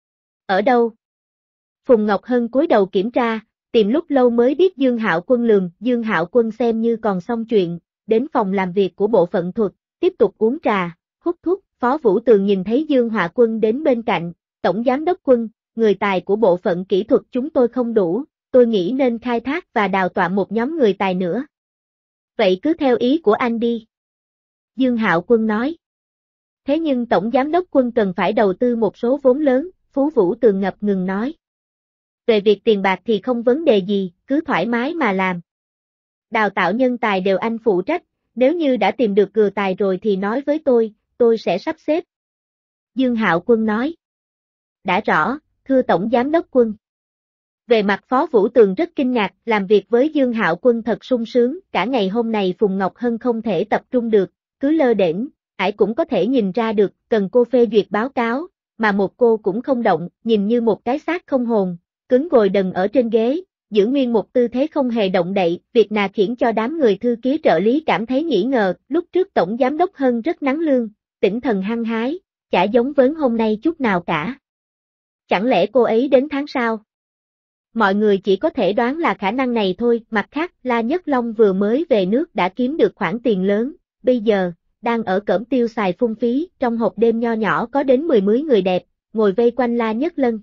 Ở đâu? Phùng Ngọc Hân cúi đầu kiểm tra, tìm lúc lâu mới biết Dương Hạo Quân lườm, Dương Hạo Quân xem như còn xong chuyện, đến phòng làm việc của bộ phận thuật, tiếp tục uống trà, hút thuốc. Phó Vũ Tường nhìn thấy Dương Hạo Quân đến bên cạnh, Tổng Giám đốc Quân, người tài của bộ phận kỹ thuật chúng tôi không đủ, tôi nghĩ nên khai thác và đào tạo một nhóm người tài nữa. Vậy cứ theo ý của anh đi. Dương Hạo Quân nói. Thế nhưng Tổng Giám đốc Quân cần phải đầu tư một số vốn lớn, Phú Vũ Tường ngập ngừng nói. Về việc tiền bạc thì không vấn đề gì, cứ thoải mái mà làm. Đào tạo nhân tài đều anh phụ trách, nếu như đã tìm được cừ tài rồi thì nói với tôi sẽ sắp xếp. Dương Hạo Quân nói. Đã rõ, thưa Tổng Giám đốc Quân. Về mặt Phó Vũ Tường rất kinh ngạc, làm việc với Dương Hạo Quân thật sung sướng, cả ngày hôm nay Phùng Ngọc Hân không thể tập trung được, cứ lơ đễnh, ải cũng có thể nhìn ra được, cần cô phê duyệt báo cáo, mà một cô cũng không động, nhìn như một cái xác không hồn, cứng gồi đần ở trên ghế, giữ nguyên một tư thế không hề động đậy, việc nà khiến cho đám người thư ký trợ lý cảm thấy nghi ngờ, lúc trước tổng giám đốc Hân rất nắng lương, tinh thần hăng hái, chả giống với hôm nay chút nào cả. Chẳng lẽ cô ấy đến tháng sau? Mọi người chỉ có thể đoán là khả năng này thôi, mặt khác, La Nhất Long vừa mới về nước đã kiếm được khoản tiền lớn, bây giờ, đang ở cỡm tiêu xài phung phí, trong hộp đêm nho nhỏ có đến 10 người đẹp, ngồi vây quanh La Nhất Lân.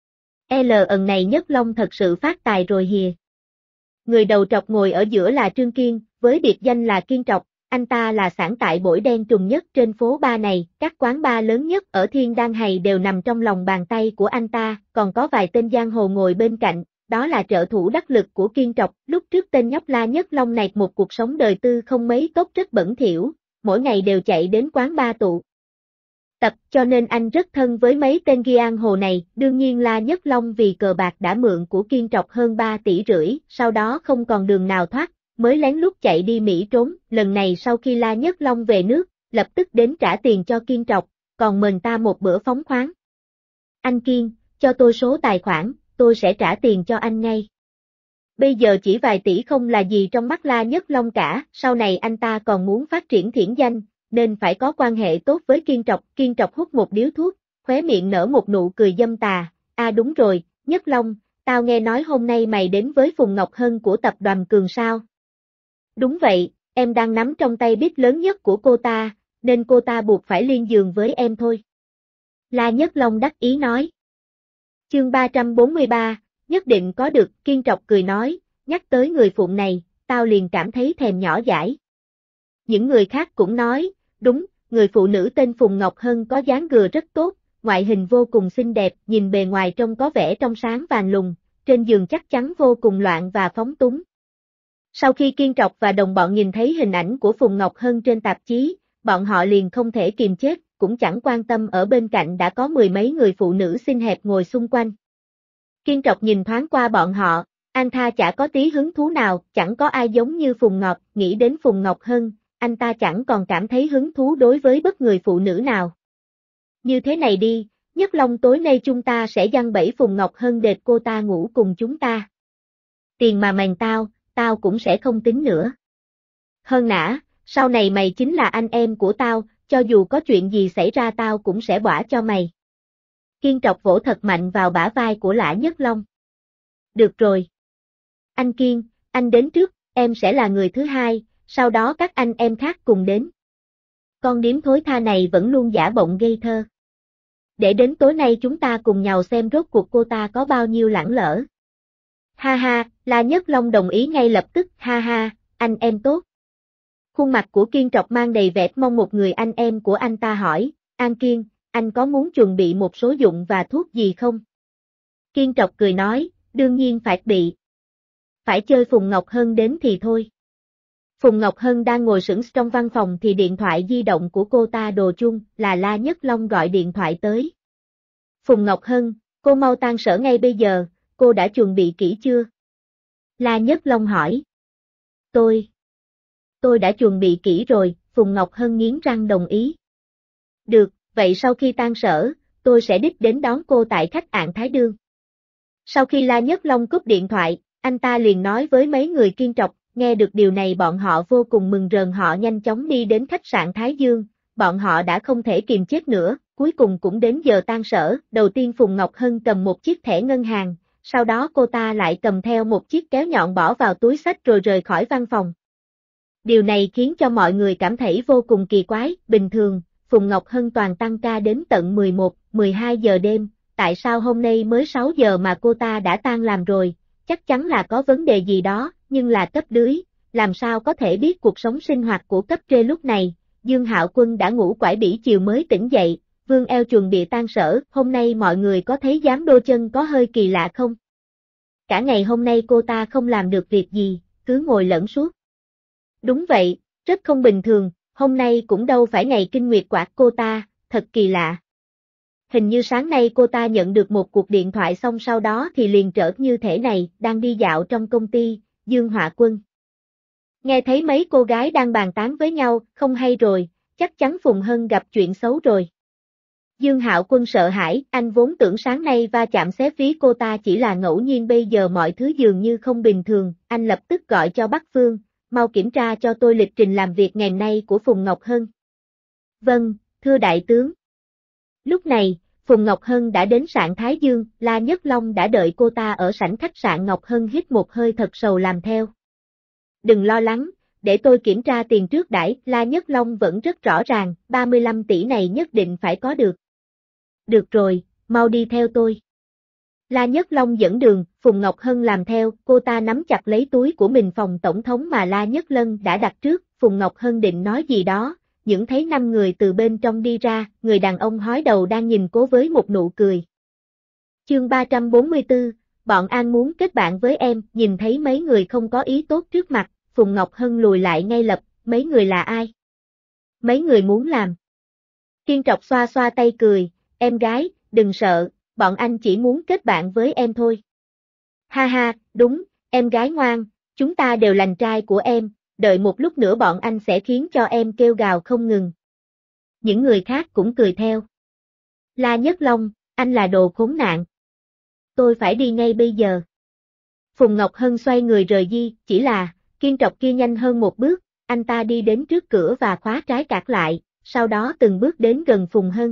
Lần này Nhất Long thật sự phát tài rồi hìa. Người đầu trọc ngồi ở giữa là Trương Kiên, với biệt danh là Kiên Trọc, anh ta là sản tại bổi đen trùng nhất trên phố ba này, các quán bar lớn nhất ở Thiên Đan Hày đều nằm trong lòng bàn tay của anh ta, còn có vài tên giang hồ ngồi bên cạnh, đó là trợ thủ đắc lực của Kiên Trọc, lúc trước tên nhóc La Nhất Long này một cuộc sống đời tư không mấy tốt rất bẩn thỉu, mỗi ngày đều chạy đến quán bar tụ tập, cho nên anh rất thân với mấy tên giang hồ này, đương nhiên La Nhất Long vì cờ bạc đã mượn của Kiên Trọc hơn 3,5 tỷ, sau đó không còn đường nào thoát, mới lén lút chạy đi Mỹ trốn, lần này sau khi La Nhất Long về nước, lập tức đến trả tiền cho Kiên Trọc, còn mời ta một bữa phóng khoáng. Anh Kiên, cho tôi số tài khoản, tôi sẽ trả tiền cho anh ngay. Bây giờ chỉ vài tỷ không là gì trong mắt La Nhất Long cả, sau này anh ta còn muốn phát triển thiển danh, nên phải có quan hệ tốt với Kiên Trọc hút một điếu thuốc, khóe miệng nở một nụ cười dâm tà, đúng rồi, Nhất Long, tao nghe nói hôm nay mày đến với Phùng Ngọc Hân của tập đoàn Cường sao? Đúng vậy, em đang nắm trong tay bit lớn nhất của cô ta, nên cô ta buộc phải liên giường với em thôi. La Nhất Long đắc ý nói. Chương 343, nhất định có được, Kiên Trọc cười nói, nhắc tới người phụng này, tao liền cảm thấy thèm nhỏ dãi. Những người khác cũng nói, đúng, người phụ nữ tên Phùng Ngọc Hân có dáng gừa rất tốt, ngoại hình vô cùng xinh đẹp, nhìn bề ngoài trông có vẻ trong sáng vàng lùng, trên giường chắc chắn vô cùng loạn và phóng túng. Sau khi Kiên Trọc và đồng bọn nhìn thấy hình ảnh của Phùng Ngọc Hân trên tạp chí, bọn họ liền không thể kiềm chế, cũng chẳng quan tâm ở bên cạnh đã có 10 mấy người phụ nữ xinh đẹp ngồi xung quanh. Kiên Trọc nhìn thoáng qua bọn họ, anh ta chả có tí hứng thú nào, chẳng có ai giống như Phùng Ngọc, nghĩ đến Phùng Ngọc Hân, anh ta chẳng còn cảm thấy hứng thú đối với bất người phụ nữ nào. Như thế này đi, Nhất Long tối nay chúng ta sẽ giăng bẫy Phùng Ngọc Hân đệt cô ta ngủ cùng chúng ta. Tiền mà mèn tao cũng sẽ không tính nữa. Hơn nã, sau này mày chính là anh em của tao, cho dù có chuyện gì xảy ra tao cũng sẽ bỏ cho mày. Kiên Trọc vỗ thật mạnh vào bả vai của Lã Nhất Long. Được rồi. Anh Kiên, anh đến trước, em sẽ là người thứ hai, sau đó các anh em khác cùng đến. Con điếm thối tha này vẫn luôn giả bộng ngây thơ. Để đến tối nay chúng ta cùng nhau xem rốt cuộc cô ta có bao nhiêu lẳng lỡ. Ha ha, La Nhất Long đồng ý ngay lập tức, ha ha, anh em tốt. Khuôn mặt của Kiên Trọc mang đầy vẻ mong một người anh em của anh ta hỏi, An Kiên, anh có muốn chuẩn bị một số dụng và thuốc gì không? Kiên Trọc cười nói, đương nhiên phải bị. Phải chơi Phùng Ngọc Hân đến thì thôi. Phùng Ngọc Hân đang ngồi sững trong văn phòng thì điện thoại di động của cô ta đổ chuông, là La Nhất Long gọi điện thoại tới. Phùng Ngọc Hân, cô mau tan sở ngay bây giờ, cô đã chuẩn bị kỹ chưa? La Nhất Long hỏi. Tôi đã chuẩn bị kỹ rồi, Phùng Ngọc Hân nghiến răng đồng ý. Được, vậy sau khi tan sở, tôi sẽ đích đến đón cô tại khách sạn Thái Dương. Sau khi La Nhất Long cúp điện thoại, anh ta liền nói với mấy người Kiên Trọc, nghe được điều này bọn họ vô cùng mừng rơn, họ nhanh chóng đi đến khách sạn Thái Dương, bọn họ đã không thể kiềm chế nữa, cuối cùng cũng đến giờ tan sở, đầu tiên Phùng Ngọc Hân cầm một chiếc thẻ ngân hàng, sau đó cô ta lại cầm theo một chiếc kéo nhọn bỏ vào túi xách rồi rời khỏi văn phòng. Điều này khiến cho mọi người cảm thấy vô cùng kỳ quái, bình thường, Phùng Ngọc Hân toàn tăng ca đến tận 11, 12 giờ đêm, tại sao hôm nay mới 6 giờ mà cô ta đã tan làm rồi, chắc chắn là có vấn đề gì đó, nhưng là cấp dưới, làm sao có thể biết cuộc sống sinh hoạt của cấp trên lúc này, Dương Hạo Quân đã ngủ quải bỉ chiều mới tỉnh dậy, Vương Eo chuẩn bị tan sở, hôm nay mọi người có thấy giám đô chân có hơi kỳ lạ không? Cả ngày hôm nay cô ta không làm được việc gì, cứ ngồi lẫn suốt. Đúng vậy, rất không bình thường, hôm nay cũng đâu phải ngày kinh nguyệt quạt cô ta, thật kỳ lạ. Hình như sáng nay cô ta nhận được một cuộc điện thoại xong sau đó thì liền trở như thế này, đang đi dạo trong công ty, Dương Họa Quân. Nghe thấy mấy cô gái đang bàn tán với nhau, không hay rồi, chắc chắn Phùng Hân gặp chuyện xấu rồi. Dương Hạo Quân sợ hãi, anh vốn tưởng sáng nay va chạm xé ví cô ta chỉ là ngẫu nhiên, bây giờ mọi thứ dường như không bình thường, anh lập tức gọi cho Bắc Phương, mau kiểm tra cho tôi lịch trình làm việc ngày nay của Phùng Ngọc Hân. Vâng, thưa đại tướng. Lúc này, Phùng Ngọc Hân đã đến sạn Thái Dương, La Nhất Long đã đợi cô ta ở sảnh khách sạn. Ngọc Hân hít một hơi thật sâu làm theo. Đừng lo lắng, để tôi kiểm tra tiền trước đãi, La Nhất Long vẫn rất rõ ràng, 35 tỷ này nhất định phải có được. Được rồi, mau đi theo tôi. La Nhất Long dẫn đường, Phùng Ngọc Hân làm theo, cô ta nắm chặt lấy túi của mình phòng tổng thống mà La Nhất Lân đã đặt trước, Phùng Ngọc Hân định nói gì đó, những thấy 5 người từ bên trong đi ra, người đàn ông hói đầu đang nhìn cô với một nụ cười. Chương 344, bọn An muốn kết bạn với em, nhìn thấy mấy người không có ý tốt trước mặt, Phùng Ngọc Hân lùi lại ngay lập, mấy người là ai? Mấy người muốn làm? Kiên Trọc xoa xoa tay cười, em gái, đừng sợ, bọn anh chỉ muốn kết bạn với em thôi. Ha ha, đúng, em gái ngoan, chúng ta đều lành trai của em, đợi một lúc nữa bọn anh sẽ khiến cho em kêu gào không ngừng. Những người khác cũng cười theo. La Nhất Long, anh là đồ khốn nạn. Tôi phải đi ngay bây giờ. Phùng Ngọc Hân xoay người rời đi, chỉ là, Kiên Trọc kia nhanh hơn một bước, anh ta đi đến trước cửa và khóa trái cạc lại, sau đó từng bước đến gần Phùng Hân.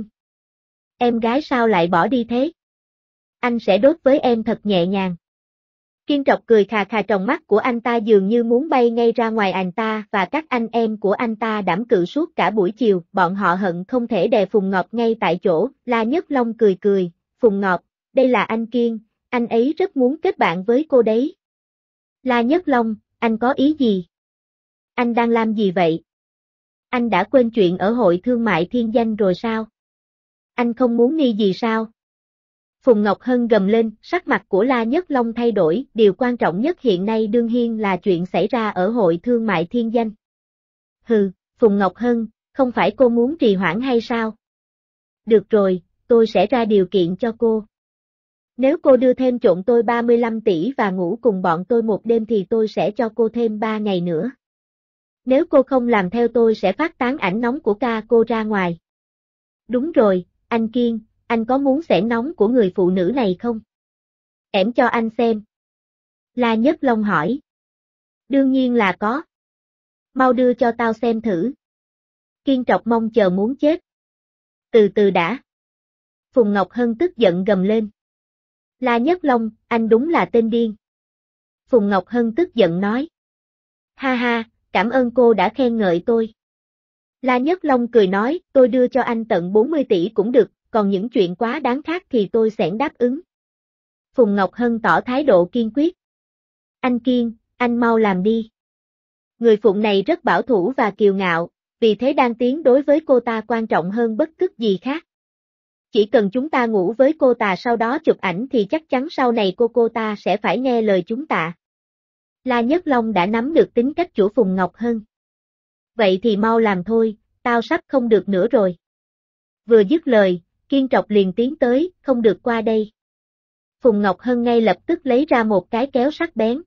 Em gái sao lại bỏ đi thế? Anh sẽ đốt với em thật nhẹ nhàng. Kiên Trọc cười khà khà, trong mắt của anh ta dường như muốn bay ngay ra ngoài. Anh ta và các anh em của anh ta đảm cự suốt cả buổi chiều, bọn họ hận không thể đè Phùng Ngọc ngay tại chỗ. La Nhất Long cười cười, Phùng Ngọc, đây là anh Kiên, anh ấy rất muốn kết bạn với cô đấy. La Nhất Long, anh có ý gì? Anh đang làm gì vậy? Anh đã quên chuyện ở Hội Thương mại Thiên Danh rồi sao? Anh không muốn đi gì sao? Phùng Ngọc Hân gầm lên, sắc mặt của La Nhất Long thay đổi, điều quan trọng nhất hiện nay đương nhiên là chuyện xảy ra ở Hội Thương mại Thiên Danh. Hừ, Phùng Ngọc Hân, không phải cô muốn trì hoãn hay sao? Được rồi, tôi sẽ ra điều kiện cho cô. Nếu cô đưa thêm trộn tôi 35 tỷ và ngủ cùng bọn tôi một đêm thì tôi sẽ cho cô thêm 3 ngày nữa. Nếu cô không làm theo tôi sẽ phát tán ảnh nóng của ca cô ra ngoài. Đúng rồi, anh Kiên, anh có muốn xẻng nóng của người phụ nữ này không? Em cho anh xem. La Nhất Long hỏi. Đương nhiên là có. Mau đưa cho tao xem thử. Kiên Trọc mong chờ muốn chết. Từ từ đã. Phùng Ngọc Hân tức giận gầm lên. La Nhất Long, anh đúng là tên điên. Phùng Ngọc Hân tức giận nói. Ha ha, cảm ơn cô đã khen ngợi tôi. La Nhất Long cười nói, tôi đưa cho anh tận 40 tỷ cũng được, còn những chuyện quá đáng khác thì tôi sẽ đáp ứng. Phùng Ngọc Hân tỏ thái độ kiên quyết. Anh Kiên, anh mau làm đi. Người phụ này rất bảo thủ và kiêu ngạo, vì thế đang tiến đối với cô ta quan trọng hơn bất cứ gì khác. Chỉ cần chúng ta ngủ với cô ta sau đó chụp ảnh thì chắc chắn sau này cô ta sẽ phải nghe lời chúng ta. La Nhất Long đã nắm được tính cách của Phùng Ngọc Hân. Vậy thì mau làm thôi, tao sắp không được nữa rồi. Vừa dứt lời, Kiên Trọc liền tiến tới, không được qua đây. Phùng Ngọc Hân ngay lập tức lấy ra một cái kéo sắc bén.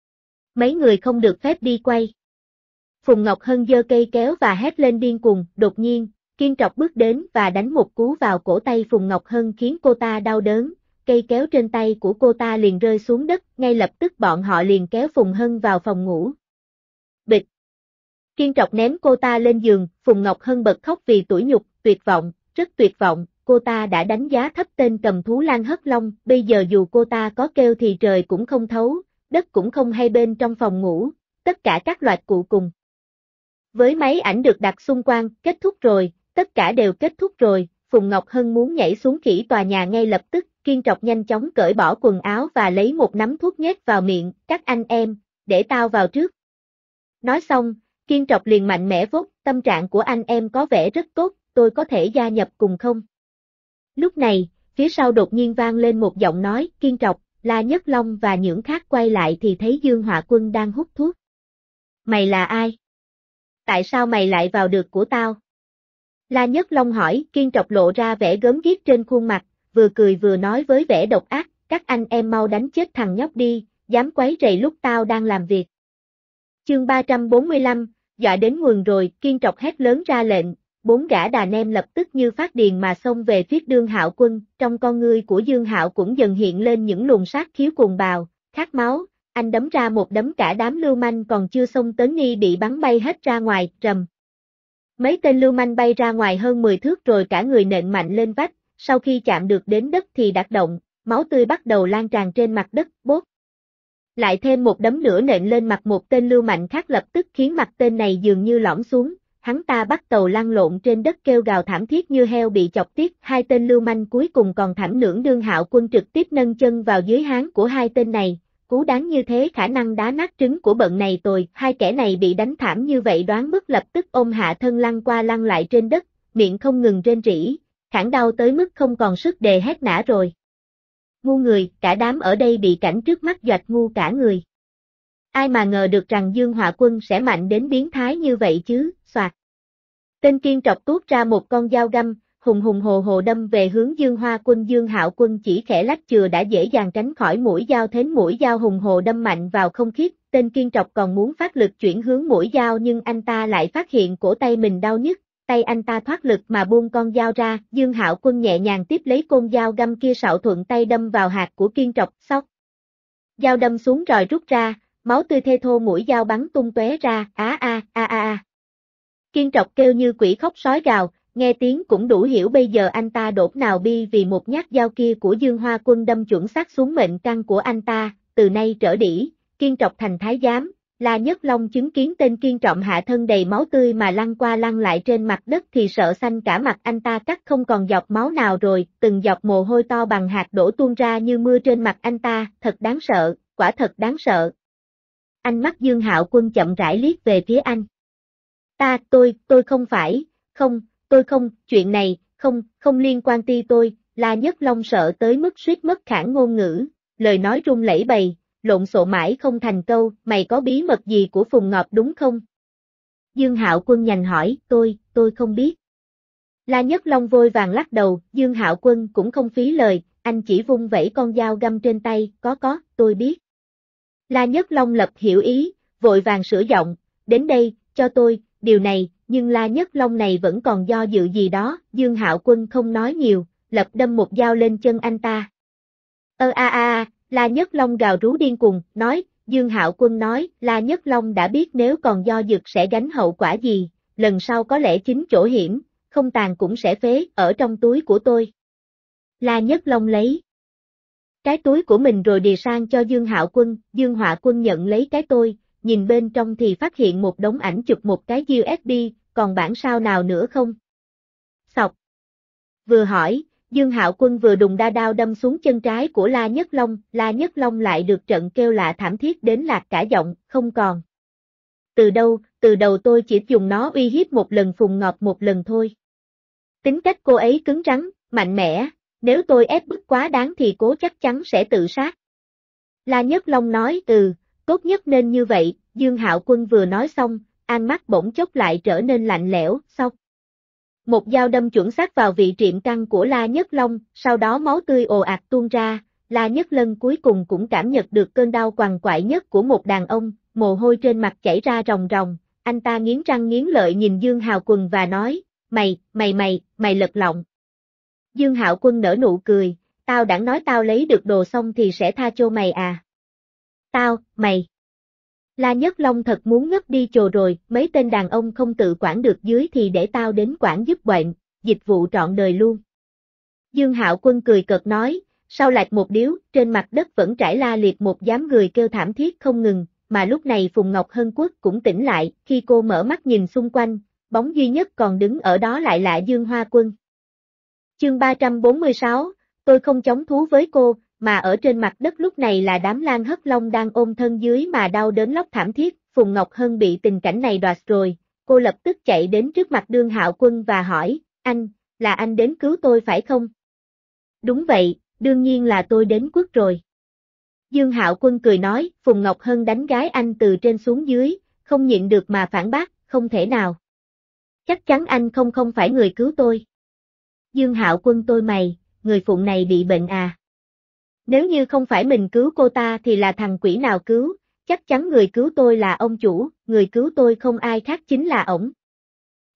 Mấy người không được phép đi quay. Phùng Ngọc Hân giơ cây kéo và hét lên điên cuồng, đột nhiên, Kiên Trọc bước đến và đánh một cú vào cổ tay Phùng Ngọc Hân khiến cô ta đau đớn, cây kéo trên tay của cô ta liền rơi xuống đất, ngay lập tức bọn họ liền kéo Phùng Hân vào phòng ngủ. Bịch! Kiên Trọc ném cô ta lên giường, Phùng Ngọc Hân bật khóc vì tủi nhục, tuyệt vọng, rất tuyệt vọng, cô ta đã đánh giá thấp tên cầm thú Lan Hất Long, bây giờ dù cô ta có kêu thì trời cũng không thấu, đất cũng không hay bên trong phòng ngủ, tất cả các loạt cụ cùng. Với máy ảnh được đặt xung quanh, kết thúc rồi, tất cả đều kết thúc rồi, Phùng Ngọc Hân muốn nhảy xuống khỉ tòa nhà ngay lập tức, Kiên Trọc nhanh chóng cởi bỏ quần áo và lấy một nắm thuốc nhét vào miệng, các anh em, để tao vào trước. Nói xong, Kiên Trọc liền mạnh mẽ vốt, tâm trạng của anh em có vẻ rất tốt, tôi có thể gia nhập cùng không? Lúc này, phía sau đột nhiên vang lên một giọng nói, Kiên Trọc, La Nhất Long và những khác quay lại thì thấy Dương Họa Quân đang hút thuốc. Mày là ai? Tại sao mày lại vào được của tao? La Nhất Long hỏi, Kiên Trọc lộ ra vẻ gớm ghiếc trên khuôn mặt, vừa cười vừa nói với vẻ độc ác, các anh em mau đánh chết thằng nhóc đi, dám quấy rầy lúc tao đang làm việc. Chương 345, dọa đến nguồn rồi, Kiên Trọc hét lớn ra lệnh, 4 gã đàn em lập tức như phát điên mà xông về phía Dương Hạo Quân, trong con ngươi của Dương Hạo cũng dần hiện lên những luồng sát khiếu cuồng bạo, khát máu, anh đấm ra một đấm cả đám lưu manh còn chưa xông tới nghi bị bắn bay hết ra ngoài, rầm. Mấy tên lưu manh bay ra ngoài hơn 10 thước rồi cả người nện mạnh lên vách, sau khi chạm được đến đất thì đạp động, máu tươi bắt đầu lan tràn trên mặt đất, bốp. Lại thêm một đấm nữa nện lên mặt một tên lưu mạnh khác lập tức khiến mặt tên này dường như lõm xuống, hắn ta bắt đầu lăn lộn trên đất kêu gào thảm thiết như heo bị chọc tiết. Hai tên lưu manh cuối cùng còn thảm nưỡng. Dương Hạo Quân trực tiếp nâng chân vào dưới háng của hai tên này, cú đánh như thế khả năng đá nát trứng của bận này tồi. Hai kẻ này bị đánh thảm như vậy đoán bức lập tức ôm hạ thân lăn qua lăn lại trên đất, miệng không ngừng rên rỉ, khản đau tới mức không còn sức đề hét nã rồi. Ngu người, cả đám ở đây bị cảnh trước mắt doạch ngu cả người. Ai mà ngờ được rằng Dương Hạo Quân sẽ mạnh đến biến thái như vậy chứ, xoạt. Tên Kiên Trọc tuốt ra một con dao găm, hùng hùng hồ hồ đâm về hướng Dương Hoa Quân. Dương Hạo Quân chỉ khẽ lách chừa đã dễ dàng tránh khỏi mũi dao, thến mũi dao hùng hồ đâm mạnh vào không khí. Tên Kiên Trọc còn muốn phát lực chuyển hướng mũi dao nhưng anh ta lại phát hiện cổ tay mình đau nhức, tay anh ta thoát lực mà buông con dao ra. Dương Hạo Quân nhẹ nhàng tiếp lấy côn dao găm kia sạo thuận tay đâm vào hạt của Kiên Trọc, xóc. Dao đâm xuống rồi rút ra, máu tươi thê thô mũi dao bắn tung tóe ra, Kiên Trọc kêu như quỷ khóc sói gào, nghe tiếng cũng đủ hiểu bây giờ anh ta đổ nào bi vì một nhát dao kia của Dương Hoa Quân đâm chuẩn xác xuống mệnh căn của anh ta. Từ nay trở đi, Kiên Trọc thành thái giám. La Nhất Long chứng kiến tên Kiên Trọc hạ thân đầy máu tươi mà lăn qua lăn lại trên mặt đất thì sợ xanh cả mặt, anh ta cắt không còn giọt máu nào rồi, từng giọt mồ hôi to bằng hạt đổ tuôn ra như mưa trên mặt anh ta, thật đáng sợ, quả thật đáng sợ. Ánh mắt Dương Hạo Quân chậm rãi liếc về phía anh. Tôi không phải, tôi không, chuyện này, không liên quan ti tôi. La Nhất Long sợ tới mức suýt mất khả ngôn ngữ, lời nói run lẩy bẩy, lộn xộn mãi không thành câu. Mày có bí mật gì của Phùng Ngọt đúng không? Dương Hạo Quân nhành hỏi, tôi không biết. La Nhất Long vội vàng lắc đầu. Dương Hạo Quân cũng không phí lời, anh chỉ vung vẩy con dao găm trên tay, có, tôi biết. La Nhất Long lập hiểu ý, vội vàng sửa giọng, đến đây, cho tôi, điều này, nhưng La Nhất Long này vẫn còn do dự gì đó. Dương Hạo Quân không nói nhiều, lập đâm một dao lên chân anh ta. La Nhất Long gào rú điên cuồng, nói, Dương Hạo Quân nói, La Nhất Long đã biết nếu còn do dự sẽ gánh hậu quả gì, lần sau có lẽ chính chỗ hiểm, không tàn cũng sẽ phế, ở trong túi của tôi. La Nhất Long lấy cái túi của mình rồi đìa sang cho Dương Hạo Quân. Dương Hạo Quân nhận lấy cái tôi, nhìn bên trong thì phát hiện một đống ảnh chụp một cái USB, còn bản sao nào nữa không? Sọc. Vừa hỏi, Dương Hạo Quân vừa đùng đa đao đâm xuống chân trái của La Nhất Long. La Nhất Long lại được trận kêu lạ thảm thiết đến lạc cả giọng, không còn. Từ đầu tôi chỉ dùng nó uy hiếp một lần Phùng Ngọt một lần thôi. Tính cách cô ấy cứng rắn, mạnh mẽ, nếu tôi ép bức quá đáng thì cô chắc chắn sẽ tự sát. La Nhất Long nói, tốt nhất nên như vậy. Dương Hạo Quân vừa nói xong, ánh mắt bỗng chốc lại trở nên lạnh lẽo, xong. Một dao đâm chuẩn xác vào vị triệm căn của La Nhất Long, sau đó máu tươi ồ ạt tuôn ra. La Nhất Lân cuối cùng cũng cảm nhận được cơn đau quằn quại nhất của một đàn ông, mồ hôi trên mặt chảy ra ròng ròng. Anh ta nghiến răng nghiến lợi nhìn Dương Hạo Quân và nói, mày lật lọng. Dương Hạo Quân nở nụ cười, tao đã nói tao lấy được đồ xong thì sẽ tha cho mày à. Mày. La Nhất Long thật muốn ngất đi chồ rồi, mấy tên đàn ông không tự quản được dưới thì để tao đến quản giúp bệnh, dịch vụ trọn đời luôn. Dương Hạo Quân cười cợt nói, sau lạch một điếu, trên mặt đất vẫn trải la liệt một đám người kêu thảm thiết không ngừng, mà lúc này Phùng Ngọc Hân Quốc cũng tỉnh lại, khi cô mở mắt nhìn xung quanh, bóng duy nhất còn đứng ở đó lại là Dương Hoa Quân. Chương 346, tôi không chống thú với cô, mà ở trên mặt đất lúc này là đám Lan Hất Long đang ôm thân dưới mà đau đớn lóc thảm thiết. Phùng Ngọc Hân bị tình cảnh này đoạt rồi, cô lập tức chạy đến trước mặt Dương Hạo Quân và hỏi, là anh đến cứu tôi phải không? Đúng vậy, đương nhiên là tôi đến quất rồi. Dương Hạo Quân cười nói, Phùng Ngọc Hân đánh gái anh từ trên xuống dưới, không nhịn được mà phản bác, không thể nào. Chắc chắn anh không phải người cứu tôi. Dương Hạo Quân tôi mày, người phụ này bị bệnh à? Nếu như không phải mình cứu cô ta thì là thằng quỷ nào cứu, chắc chắn người cứu tôi là ông chủ, người cứu tôi không ai khác chính là ổng.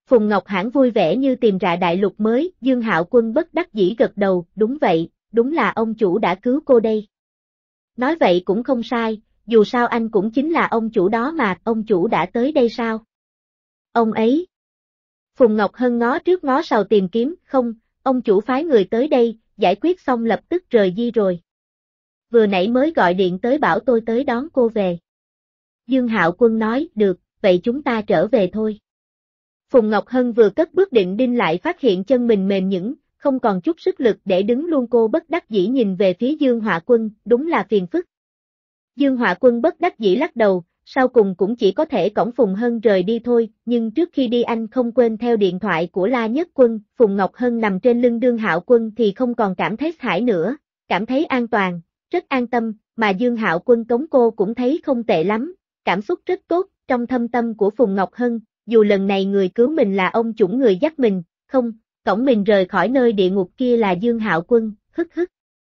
Phùng Ngọc Hãn vui vẻ như tìm ra đại lục mới, Dương Hạo Quân bất đắc dĩ gật đầu, đúng vậy, đúng là ông chủ đã cứu cô đây. Nói vậy cũng không sai, dù sao anh cũng chính là ông chủ đó mà, ông chủ đã tới đây sao? Ông ấy. Phùng Ngọc Hân ngó trước ngó sau tìm kiếm, không, ông chủ phái người tới đây, giải quyết xong lập tức rời đi rồi. Vừa nãy mới gọi điện tới bảo tôi tới đón cô về. Dương Hạo Quân nói, được, vậy chúng ta trở về thôi. Phùng Ngọc Hân vừa cất bước định đinh lại phát hiện chân mình mềm nhũn, không còn chút sức lực để đứng luôn, cô bất đắc dĩ nhìn về phía Dương Họa Quân, đúng là phiền phức. Dương Họa Quân bất đắc dĩ lắc đầu, sau cùng cũng chỉ có thể cõng Phùng Hân rời đi thôi, nhưng trước khi đi anh không quên theo điện thoại của La Nhất Quân, Phùng Ngọc Hân nằm trên lưng Dương Hạo Quân thì không còn cảm thấy hãi nữa, cảm thấy an toàn, rất an tâm, mà Dương Hạo Quân cõng cô cũng thấy không tệ lắm, cảm xúc rất tốt, trong thâm tâm của Phùng Ngọc Hân, dù lần này người cứu mình là ông chủ người dắt mình, không, cõng mình rời khỏi nơi địa ngục kia là Dương Hạo Quân, hức hức.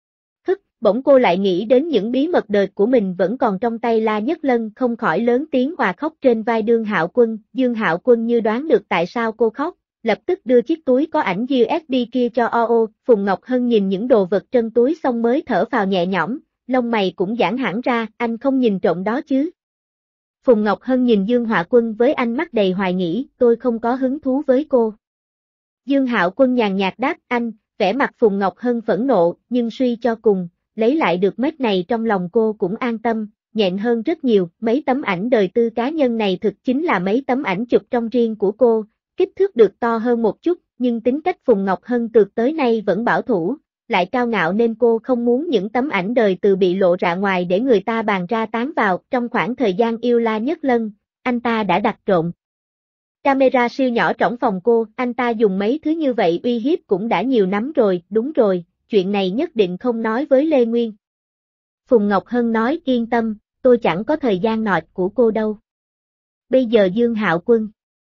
Bỗng cô lại nghĩ đến những bí mật đời của mình vẫn còn trong tay La Nhất Lân, không khỏi lớn tiếng òa khóc trên vai Dương Hạo Quân. Dương Hạo Quân như đoán được tại sao cô khóc, lập tức đưa chiếc túi có ảnh USB kia cho OO. Phùng Ngọc Hân nhìn những đồ vật trong túi xong mới thở phào nhẹ nhõm, lông mày cũng giãn hẳn ra, anh không nhìn trộm đó chứ? Phùng Ngọc Hân nhìn Dương Hạo Quân với ánh mắt đầy hoài nghi, tôi không có hứng thú với cô. Dương Hạo Quân nhàn nhạt đáp, anh, vẻ mặt Phùng Ngọc Hân phẫn nộ, nhưng suy cho cùng, lấy lại được mét này trong lòng cô cũng an tâm, nhẹn hơn rất nhiều, mấy tấm ảnh đời tư cá nhân này thực chính là mấy tấm ảnh chụp trong riêng của cô, kích thước được to hơn một chút, nhưng tính cách Phùng Ngọc Hân từ tới nay vẫn bảo thủ, lại cao ngạo nên cô không muốn những tấm ảnh đời từ bị lộ ra ngoài để người ta bàn ra tán vào. Trong khoảng thời gian yêu La Nhất Lân, anh ta đã đặt trộn camera siêu nhỏ trong phòng cô, anh ta dùng mấy thứ như vậy uy hiếp cũng đã nhiều lắm rồi, đúng rồi, chuyện này nhất định không nói với Lê Nguyên. Phùng Ngọc Hân nói, yên tâm, tôi chẳng có thời gian nọt của cô đâu. Bây giờ Dương Hạo Quân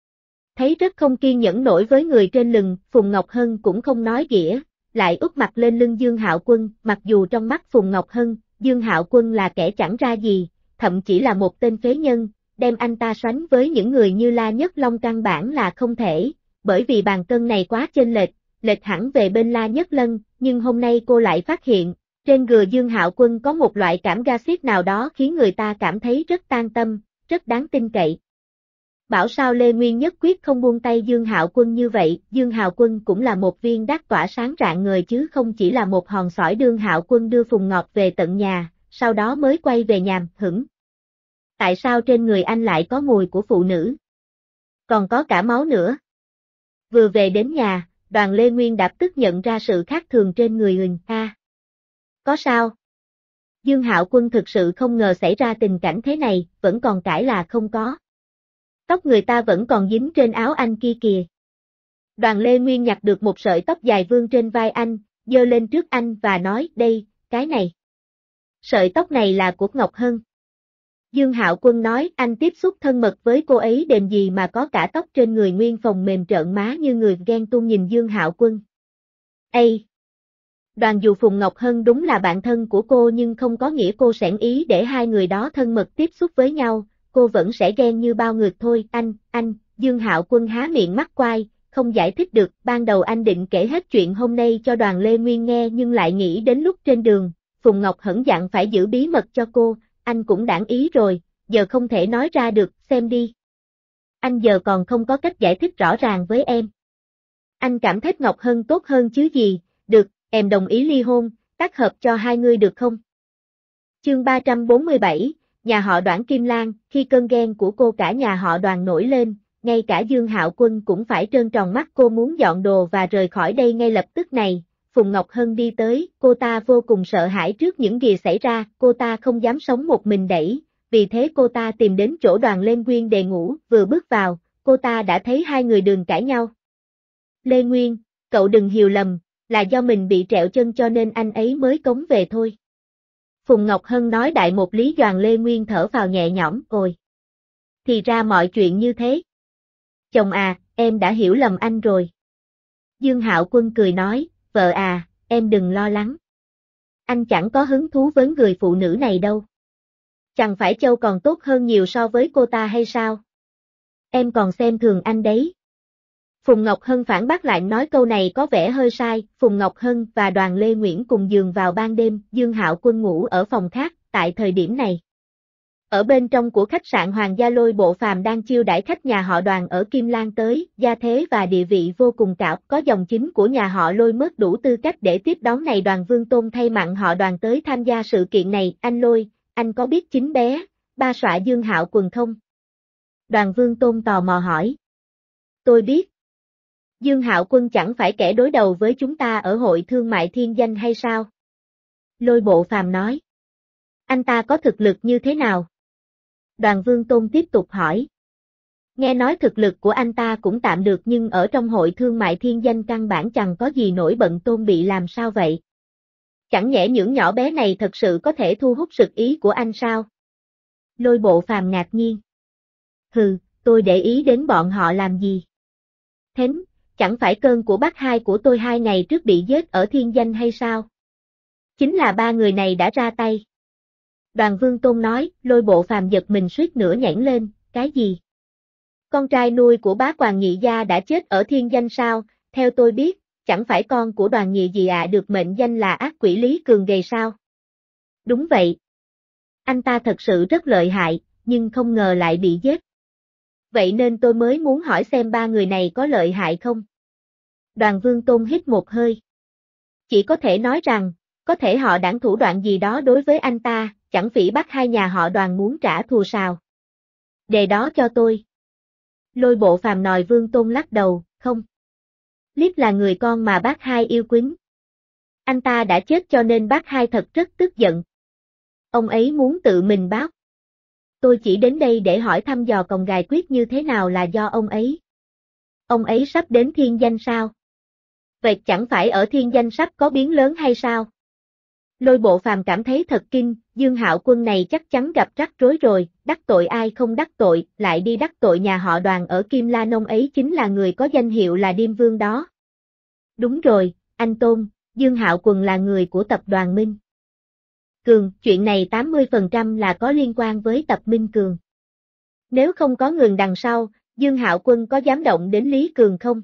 thấy rất không kiên nhẫn nổi với người trên lưng, Phùng Ngọc Hân cũng không nói ghĩa, lại úp mặt lên lưng Dương Hạo Quân, mặc dù trong mắt Phùng Ngọc Hân, Dương Hạo Quân là kẻ chẳng ra gì, thậm chí là một tên phế nhân, đem anh ta sánh với những người như La Nhất Long căn bản là không thể, bởi vì bàn cân này quá chênh lệch hẳn về bên La Nhất Lân, nhưng hôm nay cô lại phát hiện, trên người Dương Hạo Quân có một loại cảm gaxit nào đó khiến người ta cảm thấy rất tan tâm, rất đáng tin cậy. Bảo sao Lê Nguyên nhất quyết không buông tay Dương Hạo Quân như vậy, Dương Hạo Quân cũng là một viên đá tỏa sáng rạng ngời chứ không chỉ là một hòn sỏi. Dương Hạo Quân đưa Phùng Ngọt về tận nhà, sau đó mới quay về nhà, hửng. Tại sao trên người anh lại có mùi của phụ nữ? Còn có cả máu nữa. Vừa về đến nhà, Đoàn Lê Nguyên đạp tức nhận ra sự khác thường trên người Huỳnh A. Có sao? Dương Hạo Quân thực sự không ngờ xảy ra tình cảnh thế này, vẫn còn cãi là không có. Tóc người ta vẫn còn dính trên áo anh kia kìa. Đoàn Lê Nguyên nhặt được một sợi tóc dài vương trên vai anh, giơ lên trước anh và nói, đây, cái này. Sợi tóc này là của Ngọc Hân. Dương Hạo Quân nói, anh tiếp xúc thân mật với cô ấy đền gì mà có cả tóc trên người. Nguyên Phòng mềm trợn má như người ghen tuông nhìn Dương Hạo Quân. Ây! Đoàn dù Phùng Ngọc Hân đúng là bạn thân của cô nhưng không có nghĩa cô sẻn ý để hai người đó thân mật tiếp xúc với nhau, cô vẫn sẽ ghen như bao người thôi. Anh, Dương Hạo Quân há miệng mắc quai, không giải thích được, ban đầu anh định kể hết chuyện hôm nay cho Đoàn Lê Nguyên nghe nhưng lại nghĩ đến lúc trên đường, Phùng Ngọc Hân dặn phải giữ bí mật cho cô, anh cũng đảng ý rồi, giờ không thể nói ra được, xem đi. Anh giờ còn không có cách giải thích rõ ràng với em. Anh cảm thấy Ngọc Hân tốt hơn chứ gì, được, em đồng ý ly hôn, tác hợp cho hai người được không? Chương 347, nhà họ Đoản Kim Lan, khi cơn ghen của cô cả nhà họ Đoàn nổi lên, ngay cả Dương Hạo Quân cũng phải trơn tròn mắt. Cô muốn dọn đồ và rời khỏi đây ngay lập tức này. Phùng Ngọc Hân đi tới, cô ta vô cùng sợ hãi trước những gì xảy ra, cô ta không dám sống một mình đẩy, vì thế cô ta tìm đến chỗ Đoàn Lê Nguyên để ngủ, vừa bước vào, cô ta đã thấy hai người đường cãi nhau. Lê Nguyên, cậu đừng hiểu lầm, là do mình bị trẹo chân cho nên anh ấy mới cống về thôi. Phùng Ngọc Hân nói đại một lý. Đoàn Lê Nguyên thở phào nhẹ nhõm, ôi. Thì ra mọi chuyện như thế. Chồng à, em đã hiểu lầm anh rồi. Dương Hạo Quân cười nói, vợ à, em đừng lo lắng. Anh chẳng có hứng thú với người phụ nữ này đâu. Chẳng phải Châu còn tốt hơn nhiều so với cô ta hay sao? Em còn xem thường anh đấy. Phùng Ngọc Hân phản bác lại nói câu này có vẻ hơi sai, Phùng Ngọc Hân và Đoàn Lê Nguyễn cùng giường vào ban đêm, Dương Hạo Quân ngủ ở phòng khác, tại thời điểm này. Ở bên trong của khách sạn Hoàng gia Lôi Bộ Phàm đang chiêu đãi khách nhà họ Đoàn ở Kim Lan tới, gia thế và địa vị vô cùng cao, có dòng chính của nhà họ Lôi mới đủ tư cách để tiếp đón này. Đoàn Vương Tôn thay mặn họ Đoàn tới tham gia sự kiện này. Anh Lôi, anh có biết chính bé, ba xọa Dương Hạo Quân không? Đoàn Vương Tôn tò mò hỏi. Tôi biết. Dương Hạo Quân chẳng phải kẻ đối đầu với chúng ta ở hội thương mại Thiên Danh hay sao? Lôi Bộ Phàm nói. Anh ta có thực lực như thế nào? Đoàn Vương Tôn tiếp tục hỏi. Nghe nói thực lực của anh ta cũng tạm được nhưng ở trong hội thương mại Thiên Danh căn bản chẳng có gì nổi bật. Tôn bị làm sao vậy? Chẳng nhẽ những nhỏ bé này thật sự có thể thu hút sự ý của anh sao? Lôi Bộ Phàm ngạc nhiên. Hừ, tôi để ý đến bọn họ làm gì? Thánh, chẳng phải cơn của bác hai của tôi 2 ngày trước bị giết ở Thiên Danh hay sao? Chính là 3 người này đã ra tay. Đoàn Vương Tôn nói. Lôi Bộ Phàm giật mình suýt nữa nhảy lên, cái gì? Con trai nuôi của bá Đoàn Nhị gia đã chết ở Thiên Danh sao? Theo tôi biết, chẳng phải con của Đoàn Nhị gì được mệnh danh là ác quỷ Lý Cường Gầy sao? Đúng vậy. Anh ta thật sự rất lợi hại, nhưng không ngờ lại bị giết. Vậy nên tôi mới muốn hỏi xem 3 người này có lợi hại không? Đoàn Vương Tôn hít một hơi. Chỉ có thể nói rằng, có thể họ đảng thủ đoạn gì đó đối với anh ta, chẳng phỉ bắt 2 nhà họ Đoàn muốn trả thù sao? Đề đó cho tôi. Lôi Bộ Phàm nòi. Vương Tôn lắc đầu, không. Liếp là người con mà bác hai yêu quý. Anh ta đã chết cho nên bác hai thật rất tức giận. Ông ấy muốn tự mình báo. Tôi chỉ đến đây để hỏi thăm dò còng gài quyết như thế nào là do ông ấy. Ông ấy sắp đến Thiên Danh sao? Vậy chẳng phải ở Thiên Danh sắp có biến lớn hay sao? Lôi Bộ Phàm cảm thấy thật kinh, Dương Hạo Quân này chắc chắn gặp rắc rối rồi, đắc tội ai không đắc tội, lại đi đắc tội nhà họ Đoàn ở Kim La Nông ấy chính là người có danh hiệu là Điêm Vương đó. Đúng rồi, anh Tôn, Dương Hạo Quân là người của tập đoàn Minh Cường, chuyện này 80% là có liên quan với tập Minh Cường. Nếu không có người đằng sau, Dương Hạo Quân có dám động đến Lý Cường không?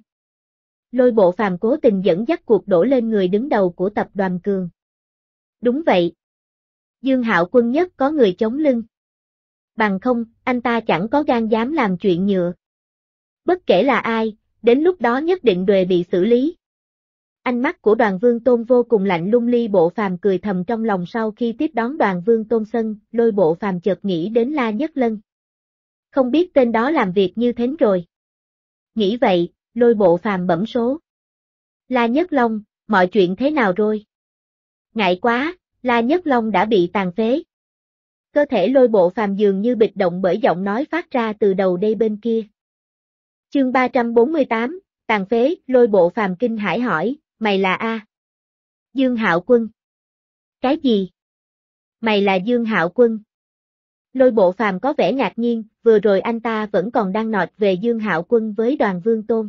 Lôi Bộ Phàm cố tình dẫn dắt cuộc đổ lên người đứng đầu của tập đoàn Cường. Đúng vậy. Dương Hạo Quân nhất có người chống lưng. Bằng không, anh ta chẳng có gan dám làm chuyện nhựa. Bất kể là ai, đến lúc đó nhất định đều bị xử lý. Ánh mắt của Đoàn Vương Tôn vô cùng lạnh lùng. Lôi Bộ Phàm cười thầm trong lòng. Sau khi tiếp đón Đoàn Vương Tôn sân, Lôi Bộ Phàm chợt nghĩ đến La Nhất Lân. Không biết tên đó làm việc như thế rồi. Nghĩ vậy, Lôi Bộ Phàm bấm số. La Nhất Long, mọi chuyện thế nào rồi? Ngại quá, La Nhất Long đã bị tàn phế. Cơ thể Lôi Bộ Phàm dường như bịch động bởi giọng nói phát ra từ đầu dây bên kia. Chương 348, tàn phế. Lôi Bộ Phàm kinh hãi hỏi, mày là A? Dương Hạo Quân. Cái gì? Mày là Dương Hạo Quân? Lôi Bộ Phàm có vẻ ngạc nhiên, vừa rồi anh ta vẫn còn đang nọt về Dương Hạo Quân với Đoàn Vương Tôn.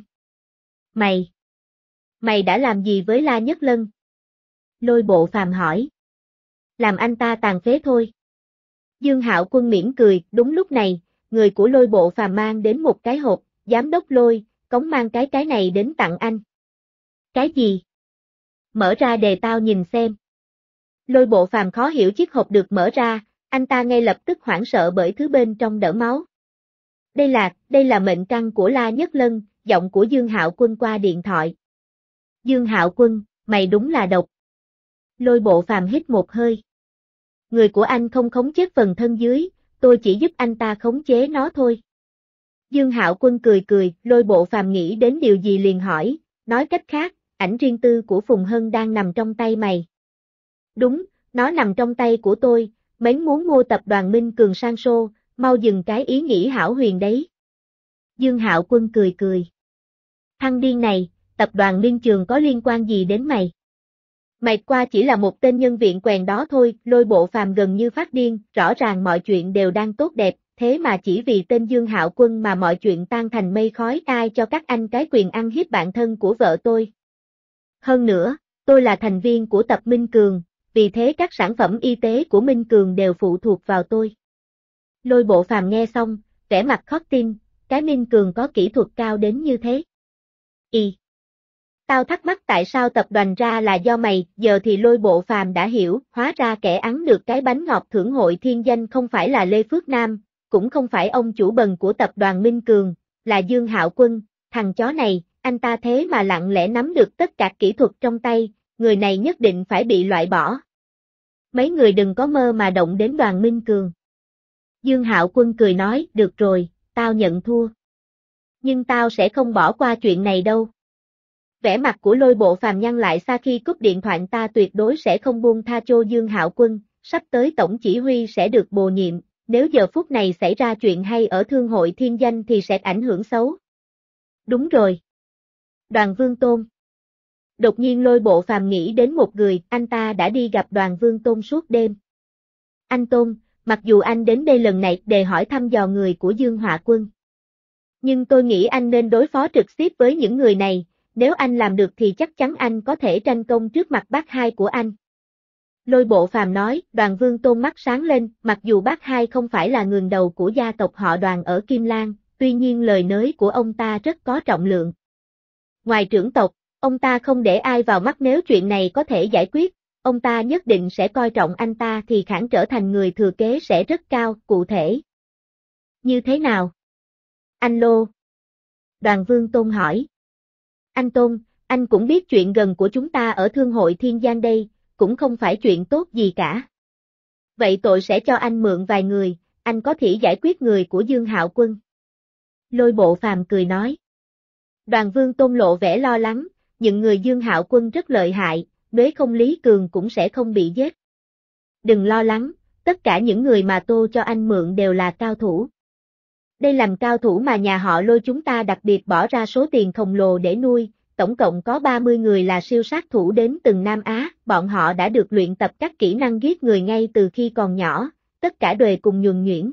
Mày đã làm gì với La Nhất Lân? Lôi Bộ Phàm hỏi. Làm anh ta tàn phế thôi. Dương Hạo Quân mỉm cười. Đúng lúc này, người của Lôi Bộ Phàm mang đến một cái hộp. Giám đốc Lôi, cống mang cái này đến tặng anh. Cái gì? Mở ra để tao nhìn xem. Lôi Bộ Phàm khó hiểu chiếc hộp được mở ra, anh ta ngay lập tức hoảng sợ bởi thứ bên trong đẫm máu. Đây là mệnh căn của La Nhất Lân, giọng của Dương Hạo Quân qua điện thoại. Dương Hạo Quân, mày đúng là độc. Lôi Bộ Phàm hít một hơi. Người của anh không khống chế phần thân dưới, tôi chỉ giúp anh ta khống chế nó thôi. Dương Hạo Quân cười, Lôi Bộ Phàm nghĩ đến điều gì liền hỏi, nói cách khác, ảnh riêng tư của Phùng Hân đang nằm trong tay mày. Đúng, nó nằm trong tay của tôi, mến muốn mua tập đoàn Minh Cường sang sô, mau dừng cái ý nghĩ hão huyền đấy. Dương Hạo Quân cười. Thằng điên này, tập đoàn Minh Trường có liên quan gì đến mày? Mày qua chỉ là một tên nhân viên quèn đó thôi. Lôi Bộ Phàm gần như phát điên, rõ ràng mọi chuyện đều đang tốt đẹp, thế mà chỉ vì tên Dương Hạo Quân mà mọi chuyện tan thành mây khói. Ai cho các anh cái quyền ăn hiếp bạn thân của vợ tôi? Hơn nữa, tôi là thành viên của tập Minh Cường, vì thế các sản phẩm y tế của Minh Cường đều phụ thuộc vào tôi. Lôi Bộ Phàm nghe xong, vẻ mặt khó tin, cái Minh Cường có kỹ thuật cao đến như thế. Tao thắc mắc tại sao tập đoàn ra là do mày, giờ thì Lôi Bộ Phàm đã hiểu, hóa ra kẻ ẵn được cái bánh ngọt thưởng hội thiên danh không phải là Lê Phước Nam, cũng không phải ông chủ bần của tập đoàn Minh Cường, là Dương Hạo Quân, thằng chó này, anh ta thế mà lặng lẽ nắm được tất cả kỹ thuật trong tay, người này nhất định phải bị loại bỏ. Mấy người đừng có mơ mà động đến đoàn Minh Cường. Dương Hạo Quân cười nói, được rồi, tao nhận thua. Nhưng tao sẽ không bỏ qua chuyện này đâu. Vẻ mặt của Lôi Bộ Phàm nhăn lại sau khi cúp điện thoại, ta tuyệt đối sẽ không buông tha cho Dương Hạo Quân, sắp tới tổng chỉ huy sẽ được bổ nhiệm, nếu giờ phút này xảy ra chuyện hay ở thương hội thiên danh thì sẽ ảnh hưởng xấu. Đúng rồi. Đoàn Vương Tôn. Đột nhiên Lôi Bộ Phàm nghĩ đến một người, anh ta đã đi gặp Đoàn Vương Tôn suốt đêm. Anh Tôn, mặc dù anh đến đây lần này để hỏi thăm dò người của Dương Hạo Quân. Nhưng tôi nghĩ anh nên đối phó trực tiếp với những người này, nếu anh làm được thì chắc chắn anh có thể tranh công trước mặt bác hai của anh. Lôi Bộ Phàm nói, Đoàn Vương Tôn mắt sáng lên, mặc dù bác hai không phải là người đầu của gia tộc họ Đoàn ở Kim Lan, tuy nhiên lời nói của ông ta rất có trọng lượng. Ngoài trưởng tộc, ông ta không để ai vào mắt, nếu chuyện này có thể giải quyết, ông ta nhất định sẽ coi trọng anh ta thì khả năng trở thành người thừa kế sẽ rất cao, cụ thể. Như thế nào? Anh Lô. Đoàn Vương Tôn hỏi. Anh Tôn, anh cũng biết chuyện gần của chúng ta ở Thương hội Thiên Giang đây, cũng không phải chuyện tốt gì cả. Vậy tôi sẽ cho anh mượn vài người, anh có thể giải quyết người của Dương Hạo Quân. Lôi Bộ Phàm cười nói. Đoàn Vương Tôn lộ vẻ lo lắng, những người Dương Hạo Quân rất lợi hại, nếu không Lý Cường cũng sẽ không bị giết. Đừng lo lắng, tất cả những người mà tôi cho anh mượn đều là cao thủ. Đây làm cao thủ mà nhà họ Lôi chúng ta đặc biệt bỏ ra số tiền khổng lồ để nuôi, tổng cộng có 30 người là siêu sát thủ đến từ Nam Á, bọn họ đã được luyện tập các kỹ năng giết người ngay từ khi còn nhỏ, tất cả đều cùng nhuần nhuyễn.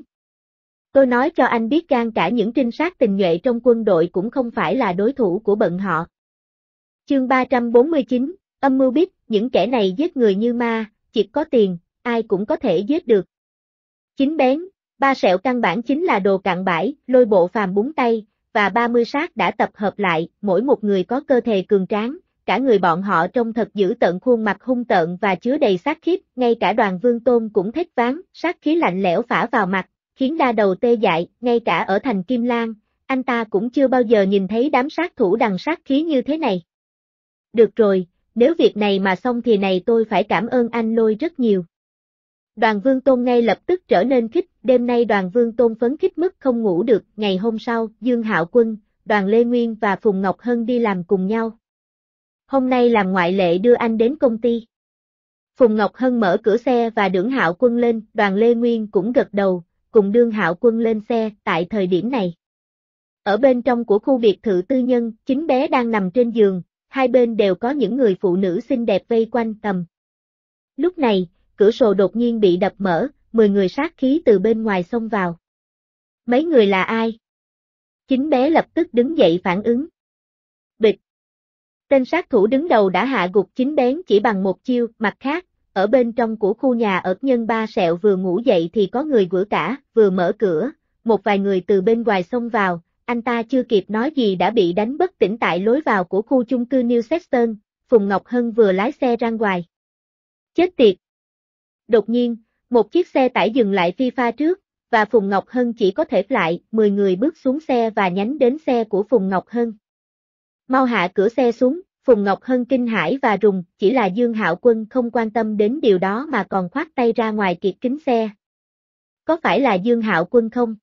Tôi nói cho anh biết gan cả những trinh sát tình nhuệ trong quân đội cũng không phải là đối thủ của bọn họ. Chương 349, âm mưu biết, những kẻ này giết người như ma, chỉ có tiền, ai cũng có thể giết được. Chín bén, ba sẹo căn bản chính là đồ cặn bã, Lôi Bộ Phàm búng tay, và 30 xác đã tập hợp lại, mỗi một người có cơ thể cường tráng, cả người bọn họ trông thật dữ tợn, khuôn mặt hung tợn và chứa đầy sát khí, ngay cả Đoàn Vương Tôn cũng thét váng, sát khí lạnh lẽo phả vào mặt, khiến đa đầu tê dại, ngay cả ở thành Kim Lan, anh ta cũng chưa bao giờ nhìn thấy đám sát thủ đằng sát khí như thế này. Được rồi, nếu việc này mà xong thì này tôi phải cảm ơn anh Lôi rất nhiều. Đoàn Vương Tôn ngay lập tức trở nên khích, đêm nay Đoàn Vương Tôn phấn khích mức không ngủ được, ngày hôm sau, Dương Hạo Quân, Đoàn Lê Nguyên và Phùng Ngọc Hân đi làm cùng nhau. Hôm nay làm ngoại lệ đưa anh đến công ty. Phùng Ngọc Hân mở cửa xe và đưởng Hạo Quân lên, Đoàn Lê Nguyên cũng gật đầu, cùng đương Hạo Quân lên xe, tại thời điểm này. Ở bên trong của khu biệt thự tư nhân, chính bé đang nằm trên giường, hai bên đều có những người phụ nữ xinh đẹp vây quanh tầm. Lúc này, cửa sổ đột nhiên bị đập mở, 10 người sát khí từ bên ngoài xông vào. Mấy người là ai? Chính bé lập tức đứng dậy phản ứng. Bịch. Tên sát thủ đứng đầu đã hạ gục chính bén chỉ bằng một chiêu, mặt khác, ở bên trong của khu nhà ở nhân ba sẹo vừa ngủ dậy thì có người vữa cả, vừa mở cửa, một vài người từ bên ngoài xông vào, anh ta chưa kịp nói gì đã bị đánh bất tỉnh tại lối vào của khu chung cư New Sexton, Phùng Ngọc Hân vừa lái xe ra ngoài. Chết tiệt! Đột nhiên, một chiếc xe tải dừng lại phi pha trước, và Phùng Ngọc Hân chỉ có thể lại, 10 người bước xuống xe và nhánh đến xe của Phùng Ngọc Hân. Mau hạ cửa xe xuống, Phùng Ngọc Hân kinh hãi và rùng, chỉ là Dương Hạo Quân không quan tâm đến điều đó mà còn khoát tay ra ngoài kiệt kính xe. Có phải là Dương Hạo Quân không?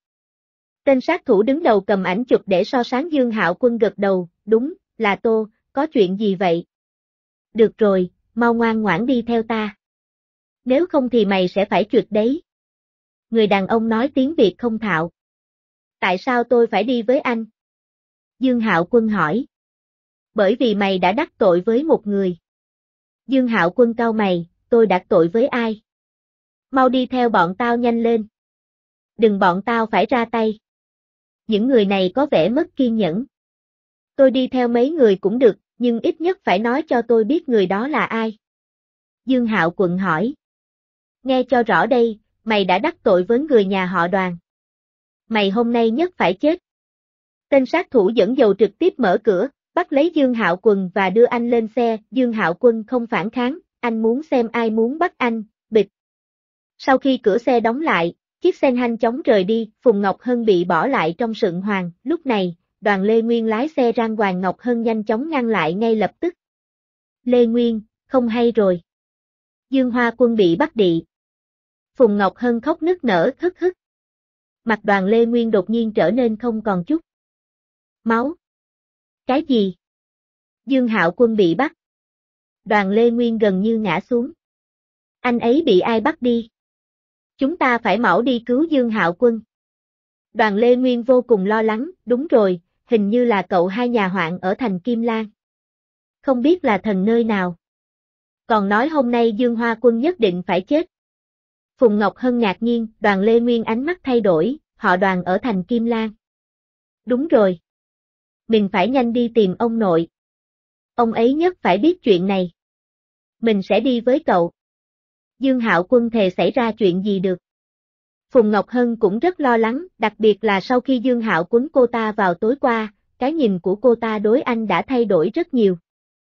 Tên sát thủ đứng đầu cầm ảnh chụp để so sánh, Dương Hạo Quân gật đầu, đúng, là tôi, có chuyện gì vậy? Được rồi, mau ngoan ngoãn đi theo ta. Nếu không thì mày sẽ phải trượt đấy. Người đàn ông nói tiếng Việt không thạo. Tại sao tôi phải đi với anh? Dương Hạo Quân hỏi. Bởi vì mày đã đắc tội với một người. Dương Hạo Quân cau mày, tôi đắc tội với ai? Mau đi theo bọn tao nhanh lên. Đừng bọn tao phải ra tay. Những người này có vẻ mất kiên nhẫn. Tôi đi theo mấy người cũng được, nhưng ít nhất phải nói cho tôi biết người đó là ai. Dương Hạo Quân hỏi. Nghe cho rõ đây, mày đã đắc tội với người nhà họ Đoàn. Mày hôm nay nhất phải chết. Tên sát thủ dẫn dầu trực tiếp mở cửa, bắt lấy Dương Hạo Quân và đưa anh lên xe. Dương Hạo Quân không phản kháng, anh muốn xem ai muốn bắt anh, bịch. Sau khi cửa xe đóng lại, chiếc xe nhanh chóng rời đi, Phùng Ngọc Hân bị bỏ lại trong sượng hoàng. Lúc này, Đoàn Lê Nguyên lái xe ra, Hoàng Ngọc Hân nhanh chóng ngăn lại ngay lập tức. Lê Nguyên, không hay rồi. Dương Hoa Quân bị bắt đị. Phùng Ngọc Hân khóc nức nở, hức hức. Mặt Đoàn Lê Nguyên đột nhiên trở nên không còn chút máu. Cái gì? Dương Hạo Quân bị bắt. Đoàn Lê Nguyên gần như ngã xuống. Anh ấy bị ai bắt đi? Chúng ta phải mau đi cứu Dương Hạo Quân. Đoàn Lê Nguyên vô cùng lo lắng, đúng rồi, hình như là cậu hai nhà hoạn ở thành Kim Lan. Không biết là thần nơi nào. Còn nói hôm nay Dương Hoa Quân nhất định phải chết. Phùng Ngọc Hân ngạc nhiên, Đoàn Lê Nguyên ánh mắt thay đổi, họ Đoàn ở thành Kim Lan. Đúng rồi. Mình phải nhanh đi tìm ông nội. Ông ấy nhất phải biết chuyện này. Mình sẽ đi với cậu. Dương Hạo Quân thề xảy ra chuyện gì được. Phùng Ngọc Hân cũng rất lo lắng, đặc biệt là sau khi Dương Hạo quấn cô ta vào tối qua, cái nhìn của cô ta đối anh đã thay đổi rất nhiều.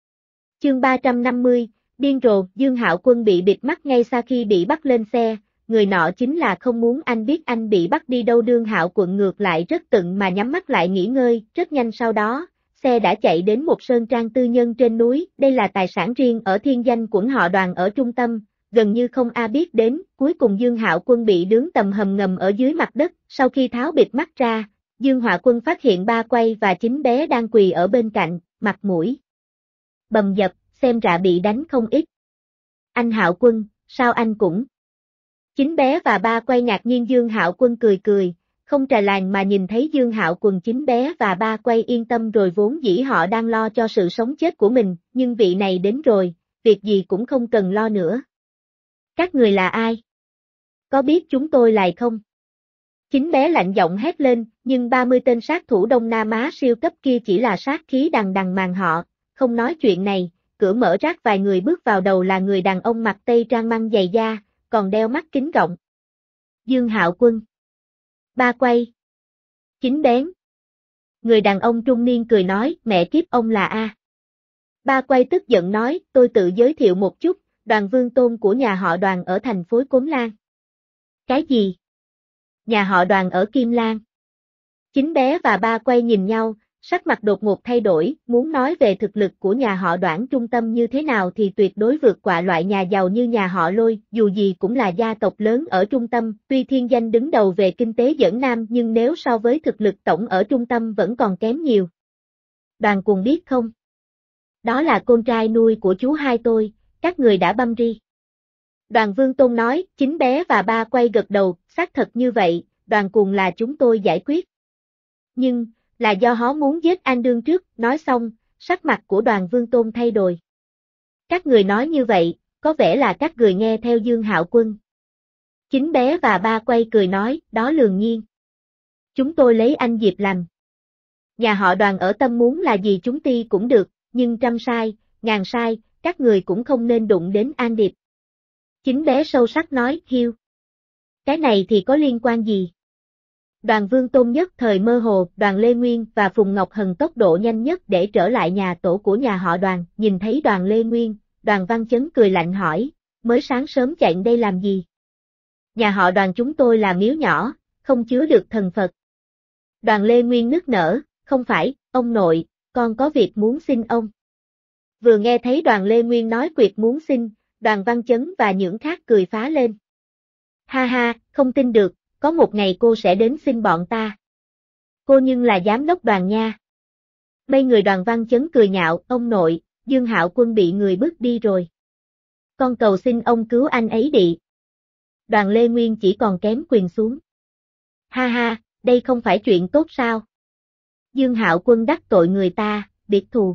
Chương 350, điên rồ, Dương Hạo Quân bị bịt mắt ngay sau khi bị bắt lên xe, người nọ chính là không muốn anh biết anh bị bắt đi đâu. Dương Hạo Quân ngược lại rất tận mà nhắm mắt lại nghỉ ngơi, rất nhanh sau đó, xe đã chạy đến một sơn trang tư nhân trên núi, đây là tài sản riêng ở thiên danh của họ Đoàn ở trung tâm, gần như không ai biết đến. Cuối cùng Dương Hạo Quân bị đướng tầm hầm ngầm ở dưới mặt đất, sau khi tháo bịt mắt ra, Dương Hạo Quân phát hiện Ba Quay và Chính Bé đang quỳ ở bên cạnh, mặt mũi bầm dập, xem ra bị đánh không ít. Anh Hạo Quân, sao anh cũng? Chính Bé và Ba Quay ngạc nhiên. Dương Hạo Quân cười cười, không trà làng mà nhìn thấy Dương Hạo Quân. Chính Bé và Ba Quay yên tâm rồi, vốn dĩ họ đang lo cho sự sống chết của mình, nhưng vị này đến rồi, việc gì cũng không cần lo nữa. Các người là ai? Có biết chúng tôi là không? Chính Bé lạnh giọng hét lên, nhưng 30 tên sát thủ Đông Nam Á siêu cấp kia chỉ là sát khí đằng đằng màn họ, không nói chuyện này. Cửa mở rác, vài người bước vào, đầu là người đàn ông mặc tây trang măng dày da, còn đeo mắt kính rộng. Dương Hạo Quân. Ba Quay. Chính Bén. Người đàn ông trung niên cười nói, mẹ kiếp, ông là A. Ba Quay tức giận nói, tôi tự giới thiệu một chút, Đoàn Vương Tôn của nhà họ Đoàn ở thành phố Cốm Lan. Cái gì? Nhà họ Đoàn ở Kim Lan. Chính Bé và Ba Quay nhìn nhau, sắc mặt đột ngột thay đổi, muốn nói về thực lực của nhà họ Đoàn trung tâm như thế nào thì tuyệt đối vượt qua loại nhà giàu như nhà họ Lôi, dù gì cũng là gia tộc lớn ở trung tâm, tuy thiên danh đứng đầu về kinh tế dẫn Nam nhưng nếu so với thực lực tổng ở trung tâm vẫn còn kém nhiều. Đoàn Cuồng biết không? Đó là con trai nuôi của chú hai tôi, các người đã băm ri. Đoàn Vương Tôn nói. Chính Bé và Ba Quay gật đầu, xác thật như vậy, Đoàn Cuồng là chúng tôi giải quyết. Nhưng, là do họ muốn giết anh đương trước, nói xong, sắc mặt của Đoàn Vương Tôn thay đổi. Các người nói như vậy, có vẻ là các người nghe theo Dương Hạo Quân. Chính Bé và Ba Quay cười nói, đó lương nhiên. Chúng tôi lấy anh Diệp làm. Nhà họ Đoàn ở tâm muốn là gì chúng ti cũng được, nhưng trăm sai, ngàn sai, các người cũng không nên đụng đến An Điệp. Chính Bé sâu sắc nói, hiu. Cái này thì có liên quan gì? Đoàn Vương Tôn nhất thời mơ hồ, Đoàn Lê Nguyên và Phùng Ngọc Hân tốc độ nhanh nhất để trở lại nhà tổ của nhà họ Đoàn, nhìn thấy Đoàn Lê Nguyên, Đoàn Văn Chấn cười lạnh hỏi, mới sáng sớm chạy đây làm gì? Nhà họ Đoàn chúng tôi là miếu nhỏ, không chứa được thần Phật. Đoàn Lê Nguyên nức nở, không phải, ông nội, con có việc muốn xin ông. Vừa nghe thấy Đoàn Lê Nguyên nói việc muốn xin, Đoàn Văn Chấn và những khác cười phá lên. Ha ha, không tin được, có một ngày cô sẽ đến xin bọn ta. Cô nhưng là giám đốc Đoàn nha. Mấy người Đoàn Văn Chấn cười nhạo, ông nội, Dương Hạo Quân bị người bước đi rồi. Con cầu xin ông cứu anh ấy đi. Đoàn Lê Nguyên chỉ còn kém quỳ xuống. Ha ha, đây không phải chuyện tốt sao? Dương Hạo Quân đắc tội người ta, biệt thù.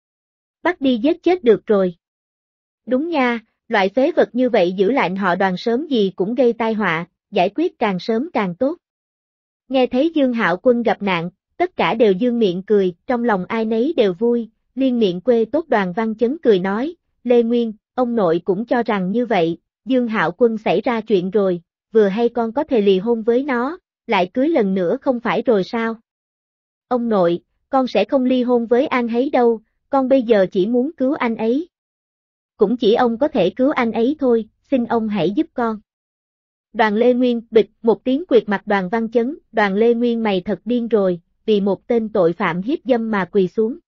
Bắt đi giết chết được rồi. Đúng nha, loại phế vật như vậy giữ lại họ Đoàn sớm gì cũng gây tai họa, giải quyết càng sớm càng tốt. Nghe thấy Dương Hạo Quân gặp nạn, tất cả đều dương miệng cười, trong lòng ai nấy đều vui, liên miệng quê tốt. Đoàn Văn Chấn cười nói, Lê Nguyên, ông nội cũng cho rằng như vậy, Dương Hạo Quân xảy ra chuyện rồi, vừa hay con có thể lì hôn với nó, lại cưới lần nữa không phải rồi sao? Ông nội, con sẽ không ly hôn với An ấy đâu, con bây giờ chỉ muốn cứu anh ấy. Cũng chỉ ông có thể cứu anh ấy thôi, xin ông hãy giúp con. Đoàn Lê Nguyên, bịch, một tiếng quệt mặt Đoàn Văn Chấn, Đoàn Lê Nguyên mày thật điên rồi, vì một tên tội phạm hiếp dâm mà quỳ xuống.